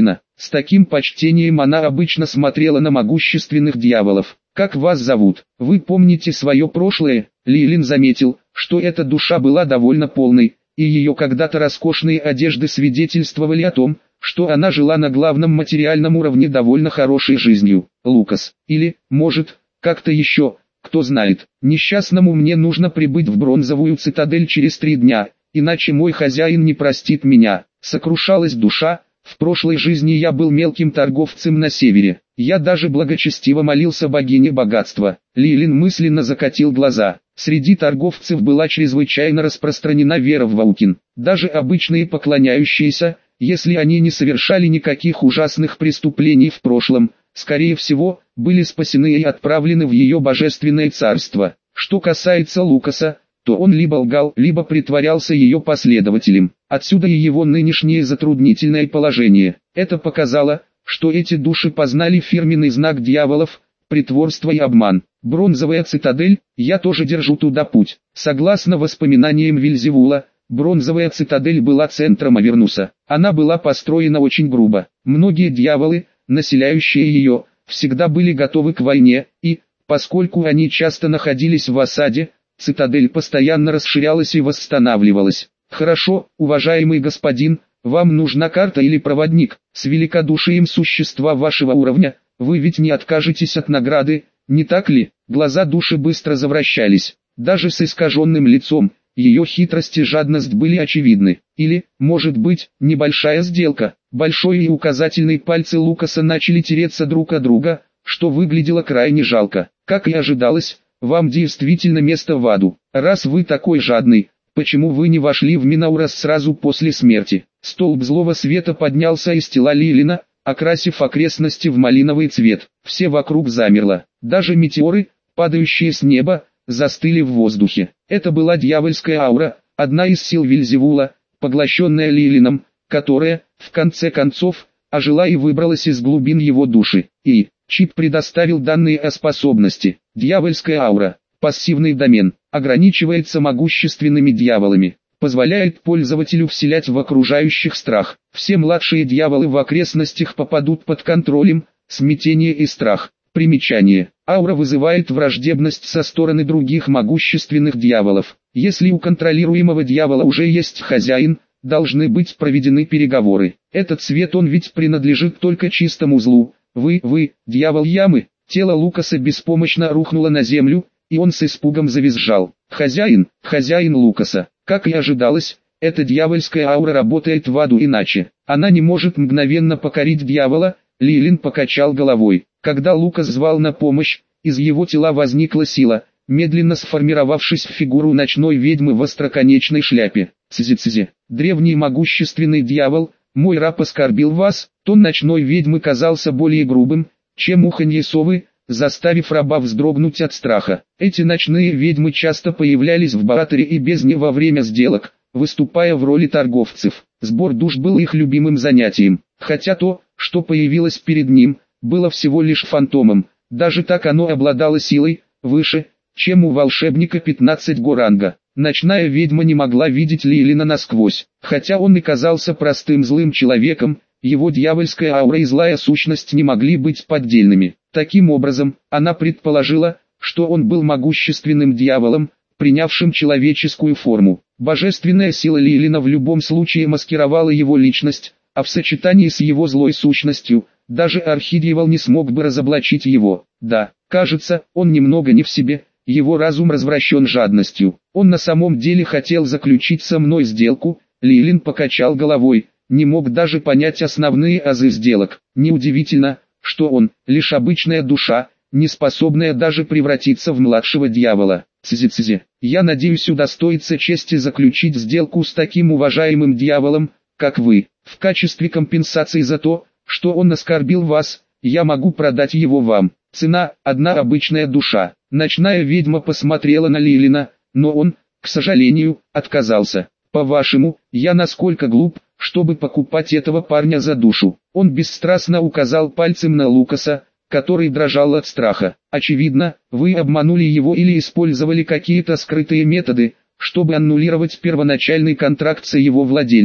С таким почтением она обычно смотрела на могущественных дьяволов. «Как вас зовут? Вы помните свое прошлое?» Лилин заметил, что эта душа была довольно полной, и ее когда-то роскошные одежды свидетельствовали о том, что она жила на главном материальном уровне довольно хорошей жизнью. «Лукас. Или, может, как-то еще, кто знает. Несчастному мне нужно прибыть в бронзовую цитадель через три дня, иначе мой хозяин не простит меня». Сокрушалась душа. «В прошлой жизни я был мелким торговцем на севере. Я даже благочестиво молился богине богатства». Лилин мысленно закатил глаза. Среди торговцев была чрезвычайно распространена вера в Ваукин. Даже обычные поклоняющиеся, если они не совершали никаких ужасных преступлений в прошлом, скорее всего, были спасены и отправлены в ее божественное царство. Что касается Лукаса, то он либо лгал, либо притворялся ее последователем. Отсюда и его нынешнее затруднительное положение. Это показало, что эти души познали фирменный знак дьяволов – притворство и обман. Бронзовая цитадель, я тоже держу туда путь. Согласно воспоминаниям Вельзевула, бронзовая цитадель была центром Авернуса. Она была построена очень грубо. Многие дьяволы, населяющие ее, всегда были готовы к войне, и, поскольку они часто находились в осаде, цитадель постоянно расширялась и восстанавливалась. «Хорошо, уважаемый господин, вам нужна карта или проводник? С великодушием существа вашего уровня, вы ведь не откажетесь от награды, не так ли?» Глаза души быстро завращались. Даже с искаженным лицом, ее хитрость и жадность были очевидны. Или, может быть, небольшая сделка. Большой и указательный пальцы Лукаса начали тереться друг о друга, что выглядело крайне жалко. Как и ожидалось, вам действительно место в аду. Раз вы такой жадный, почему вы не вошли в Минаурас сразу после смерти? Столб злого света поднялся из тела Лилина, окрасив окрестности в малиновый цвет. Все вокруг замерло. Даже метеоры, падающие с неба, застыли в воздухе. Это была дьявольская аура, одна из сил Вельзевула, поглощенная Лилином, которая, в конце концов, ожила и выбралась из глубин его души. И Чип предоставил данные о способности. Дьявольская аура, пассивный домен, ограничивается могущественными дьяволами, позволяет пользователю вселять в окружающих страх. Все младшие дьяволы в окрестностях попадут под контролем, смятение и страх. Примечание. Аура вызывает враждебность со стороны других могущественных дьяволов. Если у контролируемого дьявола уже есть хозяин, должны быть проведены переговоры. Этот свет он ведь принадлежит только чистому злу. Вы, вы, дьявол ямы. Тело Лукаса беспомощно рухнуло на землю, и он с испугом завизжал. Хозяин, хозяин Лукаса. Как и ожидалось, эта дьявольская аура работает в аду иначе. Она не может мгновенно покорить дьявола. Лилин покачал головой. Когда Лукас звал на помощь, из его тела возникла сила, медленно сформировавшись в фигуру ночной ведьмы в остроконечной шляпе. Цзи-цзи, древний могущественный дьявол, мой раб оскорбил вас. Тон ночной ведьмы казался более грубым, чем уханье совы, заставив раба вздрогнуть от страха. Эти ночные ведьмы часто появлялись в Баатере и бездне во время сделок, выступая в роли торговцев. Сбор душ был их любимым занятием, хотя то, что появилось перед ним, было всего лишь фантомом. Даже так оно обладало силой, выше, чем у волшебника пятнадцать го ранга. Ночная ведьма не могла видеть Лилина насквозь. Хотя он и казался простым злым человеком, его дьявольская аура и злая сущность не могли быть поддельными. Таким образом, она предположила, что он был могущественным дьяволом, принявшим человеческую форму. Божественная сила Лилина в любом случае маскировала его личность, а в сочетании с его злой сущностью, даже архидьявол не смог бы разоблачить его. Да, кажется, он немного не в себе, его разум развращен жадностью. Он на самом деле хотел заключить со мной сделку. Лилин покачал головой, не мог даже понять основные азы сделок. Неудивительно, что он, лишь обычная душа, не способная даже превратиться в младшего дьявола. Цзи-цзи, я надеюсь удостоиться чести заключить сделку с таким уважаемым дьяволом, как вы. В качестве компенсации за то, что он оскорбил вас, я могу продать его вам. Цена – одна обычная душа. Ночная ведьма посмотрела на Лилина, но он, к сожалению, отказался. По-вашему, я насколько глуп, чтобы покупать этого парня за душу? Он бесстрастно указал пальцем на Лукаса, который дрожал от страха. Очевидно, вы обманули его или использовали какие-то скрытые методы, чтобы аннулировать первоначальный контракт с его владельцем.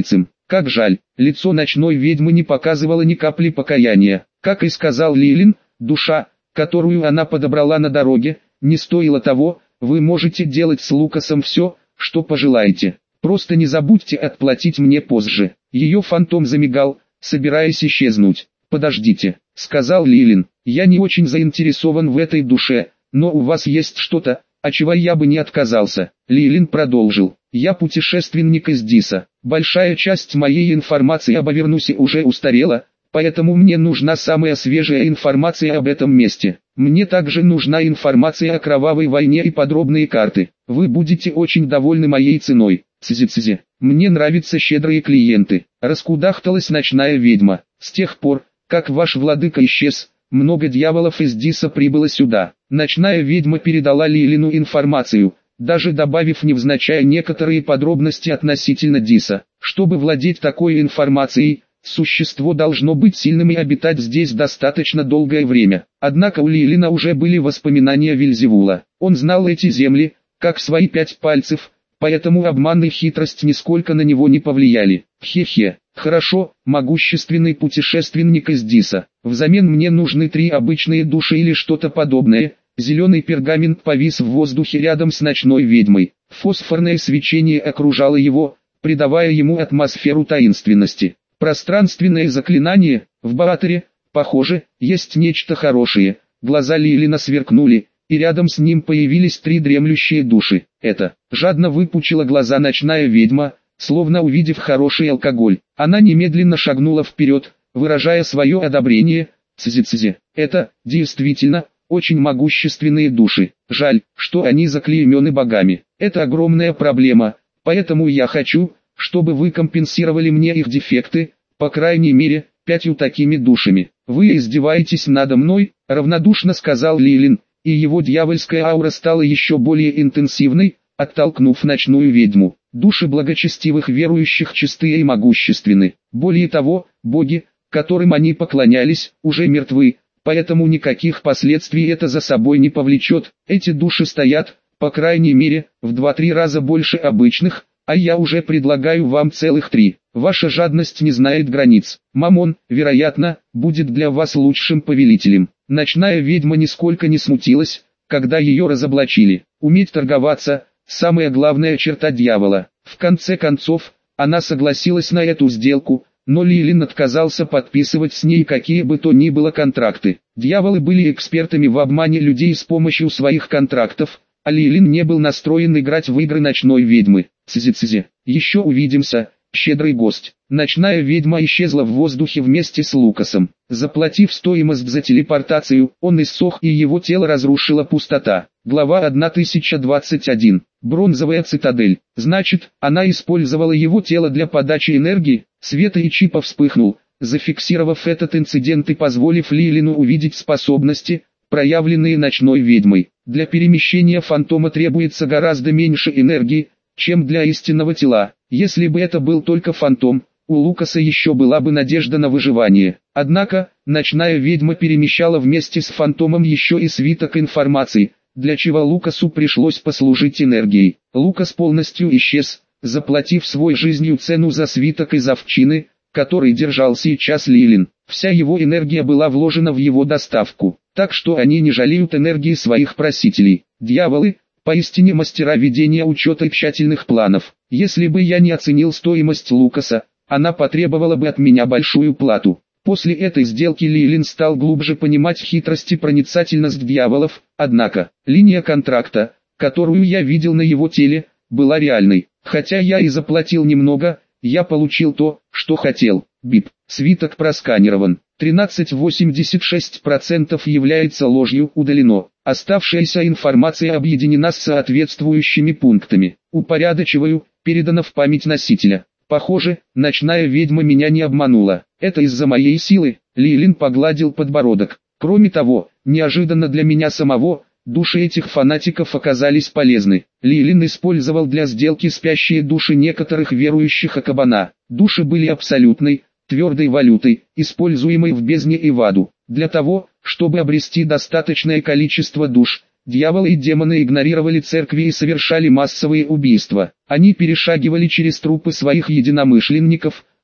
Как жаль, лицо ночной ведьмы не показывало ни капли покаяния. Как и сказал Лилин, душа, которую она подобрала на дороге, не стоила того. Вы можете делать с Лукасом все, что пожелаете. Просто не забудьте отплатить мне позже. Ее фантом замигал, собираясь исчезнуть. «Подождите», — сказал Лилин, — «я не очень заинтересован в этой душе, но у вас есть что-то, от чего я бы не отказался». Лилин продолжил: «Я путешественник из Диса. Большая часть моей информации об Авернусе уже устарела, поэтому мне нужна самая свежая информация об этом месте. Мне также нужна информация о кровавой войне и подробные карты. Вы будете очень довольны моей ценой». «Цзи-цзи, мне нравятся щедрые клиенты», — раскудахталась ночная ведьма. «С тех пор, как ваш владыка исчез, много дьяволов из Диса прибыло сюда». Ночная ведьма передала Лилину информацию, даже добавив невзначай некоторые подробности относительно Диса. Чтобы владеть такой информацией, существо должно быть сильным и обитать здесь достаточно долгое время. Однако у Лилина уже были воспоминания Вельзевула. Он знал эти земли, как свои пять пальцев, поэтому обман и хитрость нисколько на него не повлияли. Хе-хе, хорошо, могущественный путешественник из Диса. Взамен мне нужны три обычные души или что-то подобное. Зеленый пергамент повис в воздухе рядом с ночной ведьмой. Фосфорное свечение окружало его, придавая ему атмосферу таинственности. Пространственное заклинание, в Баатере, похоже, есть нечто хорошее. Глаза Лилина сверкнули, и рядом с ним появились три дремлющие души. Это, жадно выпучила глаза ночная ведьма, словно увидев хороший алкоголь. Она немедленно шагнула вперед, выражая свое одобрение. Цзи-цзи, это, действительно, очень могущественные души. Жаль, что они заклеймены богами. Это огромная проблема, поэтому я хочу, чтобы вы компенсировали мне их дефекты, по крайней мере, пятью такими душами. Вы издеваетесь надо мной, равнодушно сказал Лилин, и его дьявольская аура стала еще более интенсивной, оттолкнув ночную ведьму. Души благочестивых верующих чистые и могущественны. Более того, боги, которым они поклонялись, уже мертвы, поэтому никаких последствий это за собой не повлечет. Эти души стоят, по крайней мере, в два-три раза больше обычных, а я уже предлагаю вам целых три. Ваша жадность не знает границ. Мамон, вероятно, будет для вас лучшим повелителем. Ночная ведьма нисколько не смутилась, когда ее разоблачили. Уметь торговаться – самая главная черта дьявола. В конце концов, она согласилась на эту сделку, но Лилин отказался подписывать с ней какие бы то ни было контракты. Дьяволы были экспертами в обмане людей с помощью своих контрактов, а Лилин не был настроен играть в игры ночной ведьмы. Цзи-цзи, еще увидимся, щедрый гость. Ночная ведьма исчезла в воздухе вместе с Лукасом. Заплатив стоимость за телепортацию, он иссох и его тело разрушила пустота. Глава тысяча двадцать один. Бронзовая цитадель. Значит, она использовала его тело для подачи энергии. Света и Чипа вспыхнул, зафиксировав этот инцидент и позволив Лилину увидеть способности, проявленные ночной ведьмой. Для перемещения фантома требуется гораздо меньше энергии, чем для истинного тела. Если бы это был только фантом, у Лукаса еще была бы надежда на выживание. Однако, ночная ведьма перемещала вместе с фантомом еще и свиток информации, для чего Лукасу пришлось послужить энергией. Лукас полностью исчез, заплатив свой жизнью цену за свиток из овчины, который держал сейчас Лилин. Вся его энергия была вложена в его доставку, так что они не жалеют энергии своих просителей. Дьяволы, поистине мастера ведения учета и тщательных планов. Если бы я не оценил стоимость Лукаса, она потребовала бы от меня большую плату. После этой сделки Лилин стал глубже понимать хитрость и проницательность дьяволов, однако, линия контракта, которую я видел на его теле, была реальной. Хотя я и заплатил немного, я получил то, что хотел. Бип. Свиток просканирован. тринадцать целых восемьдесят шесть сотых процента является ложью, удалено. Оставшаяся информация объединена с соответствующими пунктами. Упорядочиваю, передано в память носителя. Похоже, ночная ведьма меня не обманула. Это из-за моей силы. Лилин погладил подбородок. Кроме того, неожиданно для меня самого, души этих фанатиков оказались полезны. Лилин использовал для сделки спящие души некоторых верующих Акабана. Души были абсолютной, твердой валютой, используемой в бездне и в аду. Для того, чтобы обрести достаточное количество душ, дьяволы и демоны игнорировали церкви и совершали массовые убийства. Они перешагивали через трупы своих единомышленников,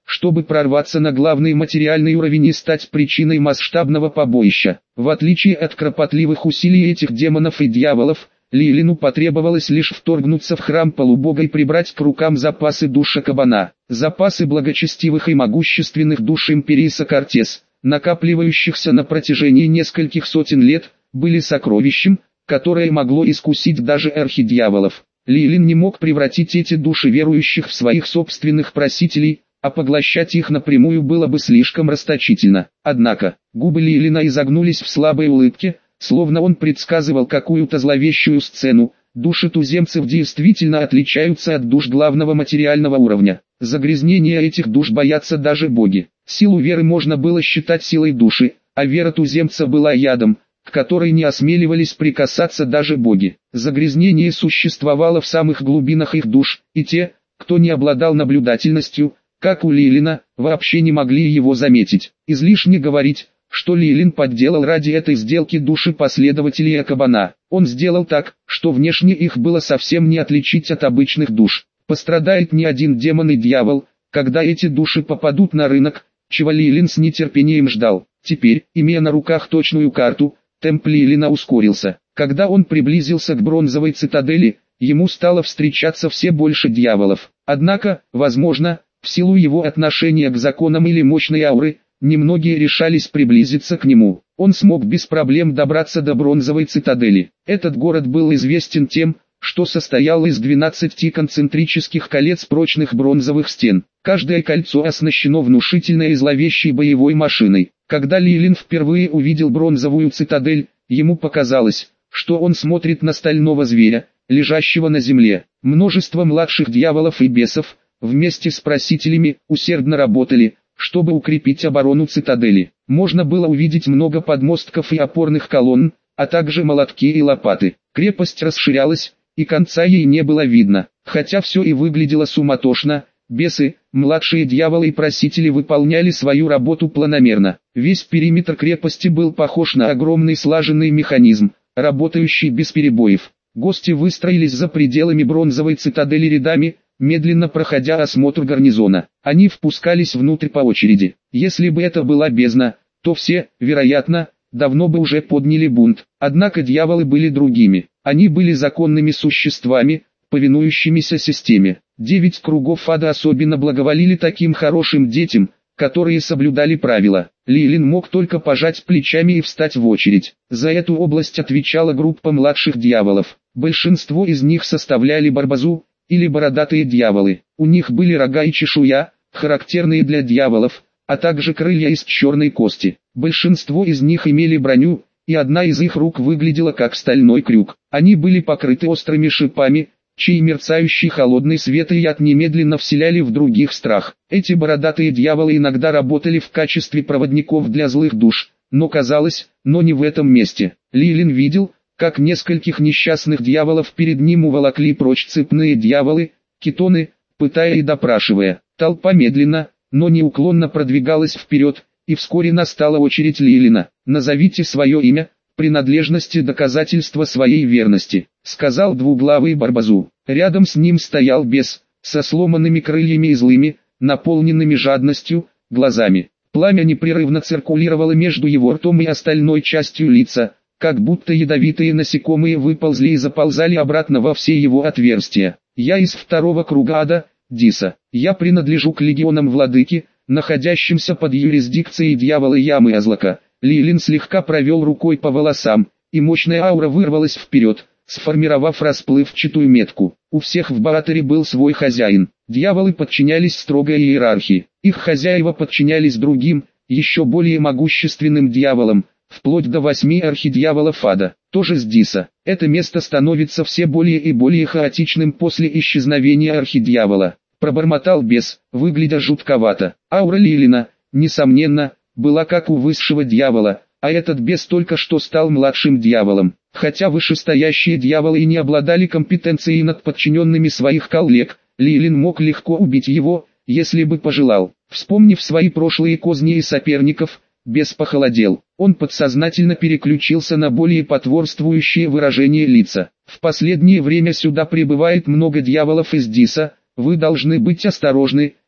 чтобы прорваться на главный материальный уровень и стать причиной масштабного побоища. В отличие от кропотливых усилий этих демонов и дьяволов, Лилину потребовалось лишь вторгнуться в храм полубога и прибрать к рукам запасы душа кабана. Запасы благочестивых и могущественных душ империи Сокартес, накапливающихся на протяжении нескольких сотен лет, были сокровищем, которое могло искусить даже архидьяволов. Лилин не мог превратить эти души верующих в своих собственных просителей, а поглощать их напрямую было бы слишком расточительно. Однако, губы Лилина изогнулись в слабой улыбке, словно он предсказывал какую-то зловещую сцену. Души туземцев действительно отличаются от душ главного материального уровня. Загрязнения этих душ боятся даже боги. Силу веры можно было считать силой души, а вера туземца была ядом, к которой не осмеливались прикасаться даже боги. Загрязнение существовало в самых глубинах их душ, и те, кто не обладал наблюдательностью, как у Лилина, вообще не могли его заметить. Излишне говорить, что Лилин подделал ради этой сделки души последователей Акабана. Он сделал так, что внешне их было совсем не отличить от обычных душ. Пострадает не один демон и дьявол, когда эти души попадут на рынок, чего Лилин с нетерпением ждал. Теперь, имея на руках точную карту, темп Лилина ускорился. Когда он приблизился к бронзовой цитадели, ему стало встречаться все больше дьяволов. Однако, возможно, в силу его отношения к законам или мощной ауры, немногие решались приблизиться к нему. Он смог без проблем добраться до бронзовой цитадели. Этот город был известен тем, что состоял из двенадцати концентрических колец прочных бронзовых стен. Каждое кольцо оснащено внушительной и зловещей боевой машиной. Когда Лилин впервые увидел бронзовую цитадель, ему показалось, что он смотрит на стального зверя, лежащего на земле. Множество младших дьяволов и бесов, вместе с просителями, усердно работали, чтобы укрепить оборону цитадели. Можно было увидеть много подмостков и опорных колонн, а также молотки и лопаты. Крепость расширялась, и конца ей не было видно. Хотя все и выглядело суматошно, бесы, младшие дьяволы и просители выполняли свою работу планомерно. Весь периметр крепости был похож на огромный слаженный механизм, работающий без перебоев. Гости выстроились за пределами бронзовой цитадели рядами, медленно проходя осмотр гарнизона. Они впускались внутрь по очереди. Если бы это была бездна, то все, вероятно, давно бы уже подняли бунт. Однако дьяволы были другими. Они были законными существами, повинующимися системе. Девять кругов ада особенно благоволили таким хорошим детям, которые соблюдали правила. Лилин мог только пожать плечами и встать в очередь. За эту область отвечала группа младших дьяволов. Большинство из них составляли барбазу, или бородатые дьяволы. У них были рога и чешуя, характерные для дьяволов, а также крылья из черной кости. Большинство из них имели броню, и одна из их рук выглядела как стальной крюк. Они были покрыты острыми шипами, чей мерцающий холодный свет и яд немедленно вселяли в других страх. Эти бородатые дьяволы иногда работали в качестве проводников для злых душ, но казалось, но не в этом месте. Лилин видел, как нескольких несчастных дьяволов перед ним уволокли прочь цепные дьяволы, китоны, пытая и допрашивая. Толпа медленно, но неуклонно продвигалась вперед, и вскоре настала очередь Лилина. «Назовите свое имя, принадлежность и доказательства своей верности», — сказал двуглавый барбазу. Рядом с ним стоял бес, со сломанными крыльями и злыми, наполненными жадностью, глазами. Пламя непрерывно циркулировало между его ртом и остальной частью лица, как будто ядовитые насекомые выползли и заползали обратно во все его отверстия. «Я из второго круга ада, Диса. Я принадлежу к легионам владыки, находящимся под юрисдикцией дьявола Ямы Азлака». Лилин слегка провел рукой по волосам, и мощная аура вырвалась вперед, сформировав расплывчатую метку. У всех в Баатере был свой хозяин. Дьяволы подчинялись строгой иерархии. Их хозяева подчинялись другим, еще более могущественным дьяволам, вплоть до восьми архидьяволов ада. Тоже с Диса. Это место становится все более и более хаотичным после исчезновения архидьявола. Пробормотал бес, выглядя жутковато. Аура Лилина, несомненно, была как у высшего дьявола, а этот бес только что стал младшим дьяволом. Хотя вышестоящие дьяволы и не обладали компетенцией над подчиненными своих коллег, Лилин мог легко убить его, если бы пожелал. Вспомнив свои прошлые козни и соперников, бес похолодел. Он подсознательно переключился на более потворствующие выражения лица. «В последнее время сюда прибывает много дьяволов из Диса, вы должны быть осторожны,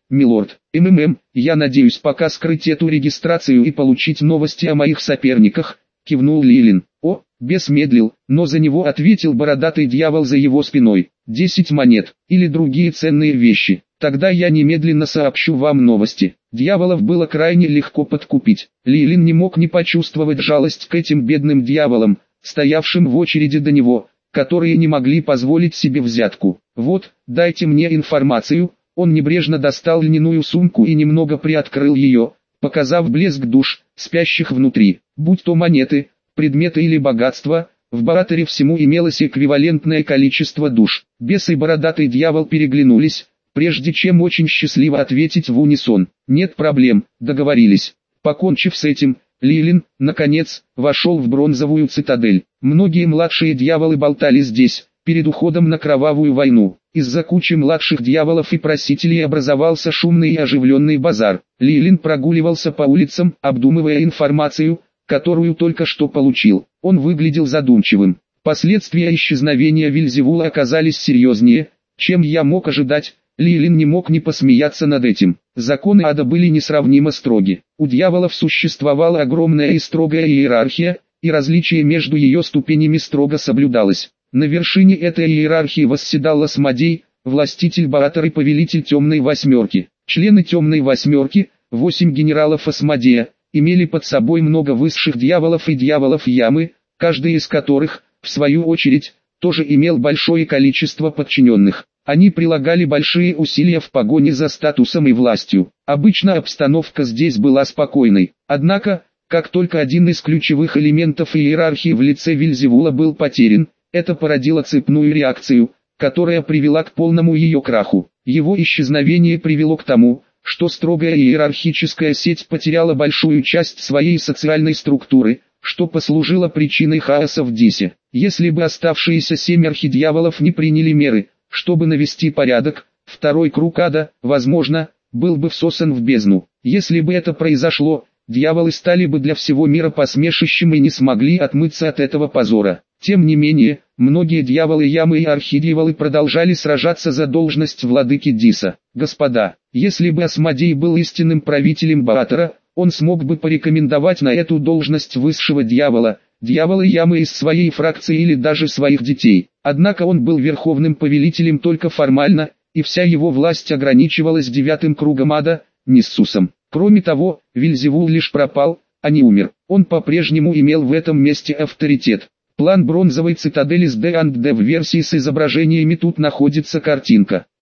милорд. МММ, я надеюсь пока скрыть эту регистрацию и получить новости о моих соперниках, кивнул Лилин. О, бес медлил, но за него ответил бородатый дьявол за его спиной. Десять монет, или другие ценные вещи. Тогда я немедленно сообщу вам новости. Дьяволов было крайне легко подкупить. Лилин не мог не почувствовать жалость к этим бедным дьяволам, стоявшим в очереди до него, которые не могли позволить себе взятку. Вот, дайте мне информацию. Он небрежно достал льняную сумку и немного приоткрыл ее, показав блеск душ, спящих внутри. Будь то монеты, предметы или богатство, в баратере всему имелось эквивалентное количество душ. Бес и бородатый дьявол переглянулись, прежде чем очень счастливо ответить в унисон. Нет проблем, договорились. Покончив с этим, Лилин, наконец, вошел в бронзовую цитадель. Многие младшие дьяволы болтали здесь, перед уходом на кровавую войну. Из-за кучи младших дьяволов и просителей образовался шумный и оживленный базар. Лилин прогуливался по улицам, обдумывая информацию, которую только что получил. Он выглядел задумчивым. Последствия исчезновения Вельзевула оказались серьезнее, чем я мог ожидать. Лилин не мог не посмеяться над этим. Законы ада были несравнимо строги. У дьяволов существовала огромная и строгая иерархия, и различие между ее ступенями строго соблюдалось. На вершине этой иерархии восседал Асмодей, властитель Баатар и повелитель Темной Восьмерки. Члены Темной Восьмерки, восемь генералов Асмодея, имели под собой много высших дьяволов и дьяволов Ямы, каждый из которых, в свою очередь, тоже имел большое количество подчиненных. Они прилагали большие усилия в погоне за статусом и властью. Обычно обстановка здесь была спокойной. Однако, как только один из ключевых элементов иерархии в лице Вельзевула был потерян, это породило цепную реакцию, которая привела к полному ее краху. Его исчезновение привело к тому, что строгая иерархическая сеть потеряла большую часть своей социальной структуры, что послужило причиной хаоса в Дисе. Если бы оставшиеся семь архидьяволов не приняли меры, чтобы навести порядок, второй круг ада, возможно, был бы всосан в бездну. Если бы это произошло, дьяволы стали бы для всего мира посмешищем и не смогли отмыться от этого позора. Тем не менее, многие дьяволы Ямы и архидьяволы продолжали сражаться за должность владыки Диса. Господа, если бы Асмодей был истинным правителем Баатара, он смог бы порекомендовать на эту должность высшего дьявола, дьяволы Ямы из своей фракции или даже своих детей. Однако он был верховным повелителем только формально, и вся его власть ограничивалась девятым кругом ада, Ниссусом. Кроме того, Вельзевул лишь пропал, а не умер. Он по-прежнему имел в этом месте авторитет. План бронзовой цитадели с Д энд Д в версии с изображениями. Тут находится картинка.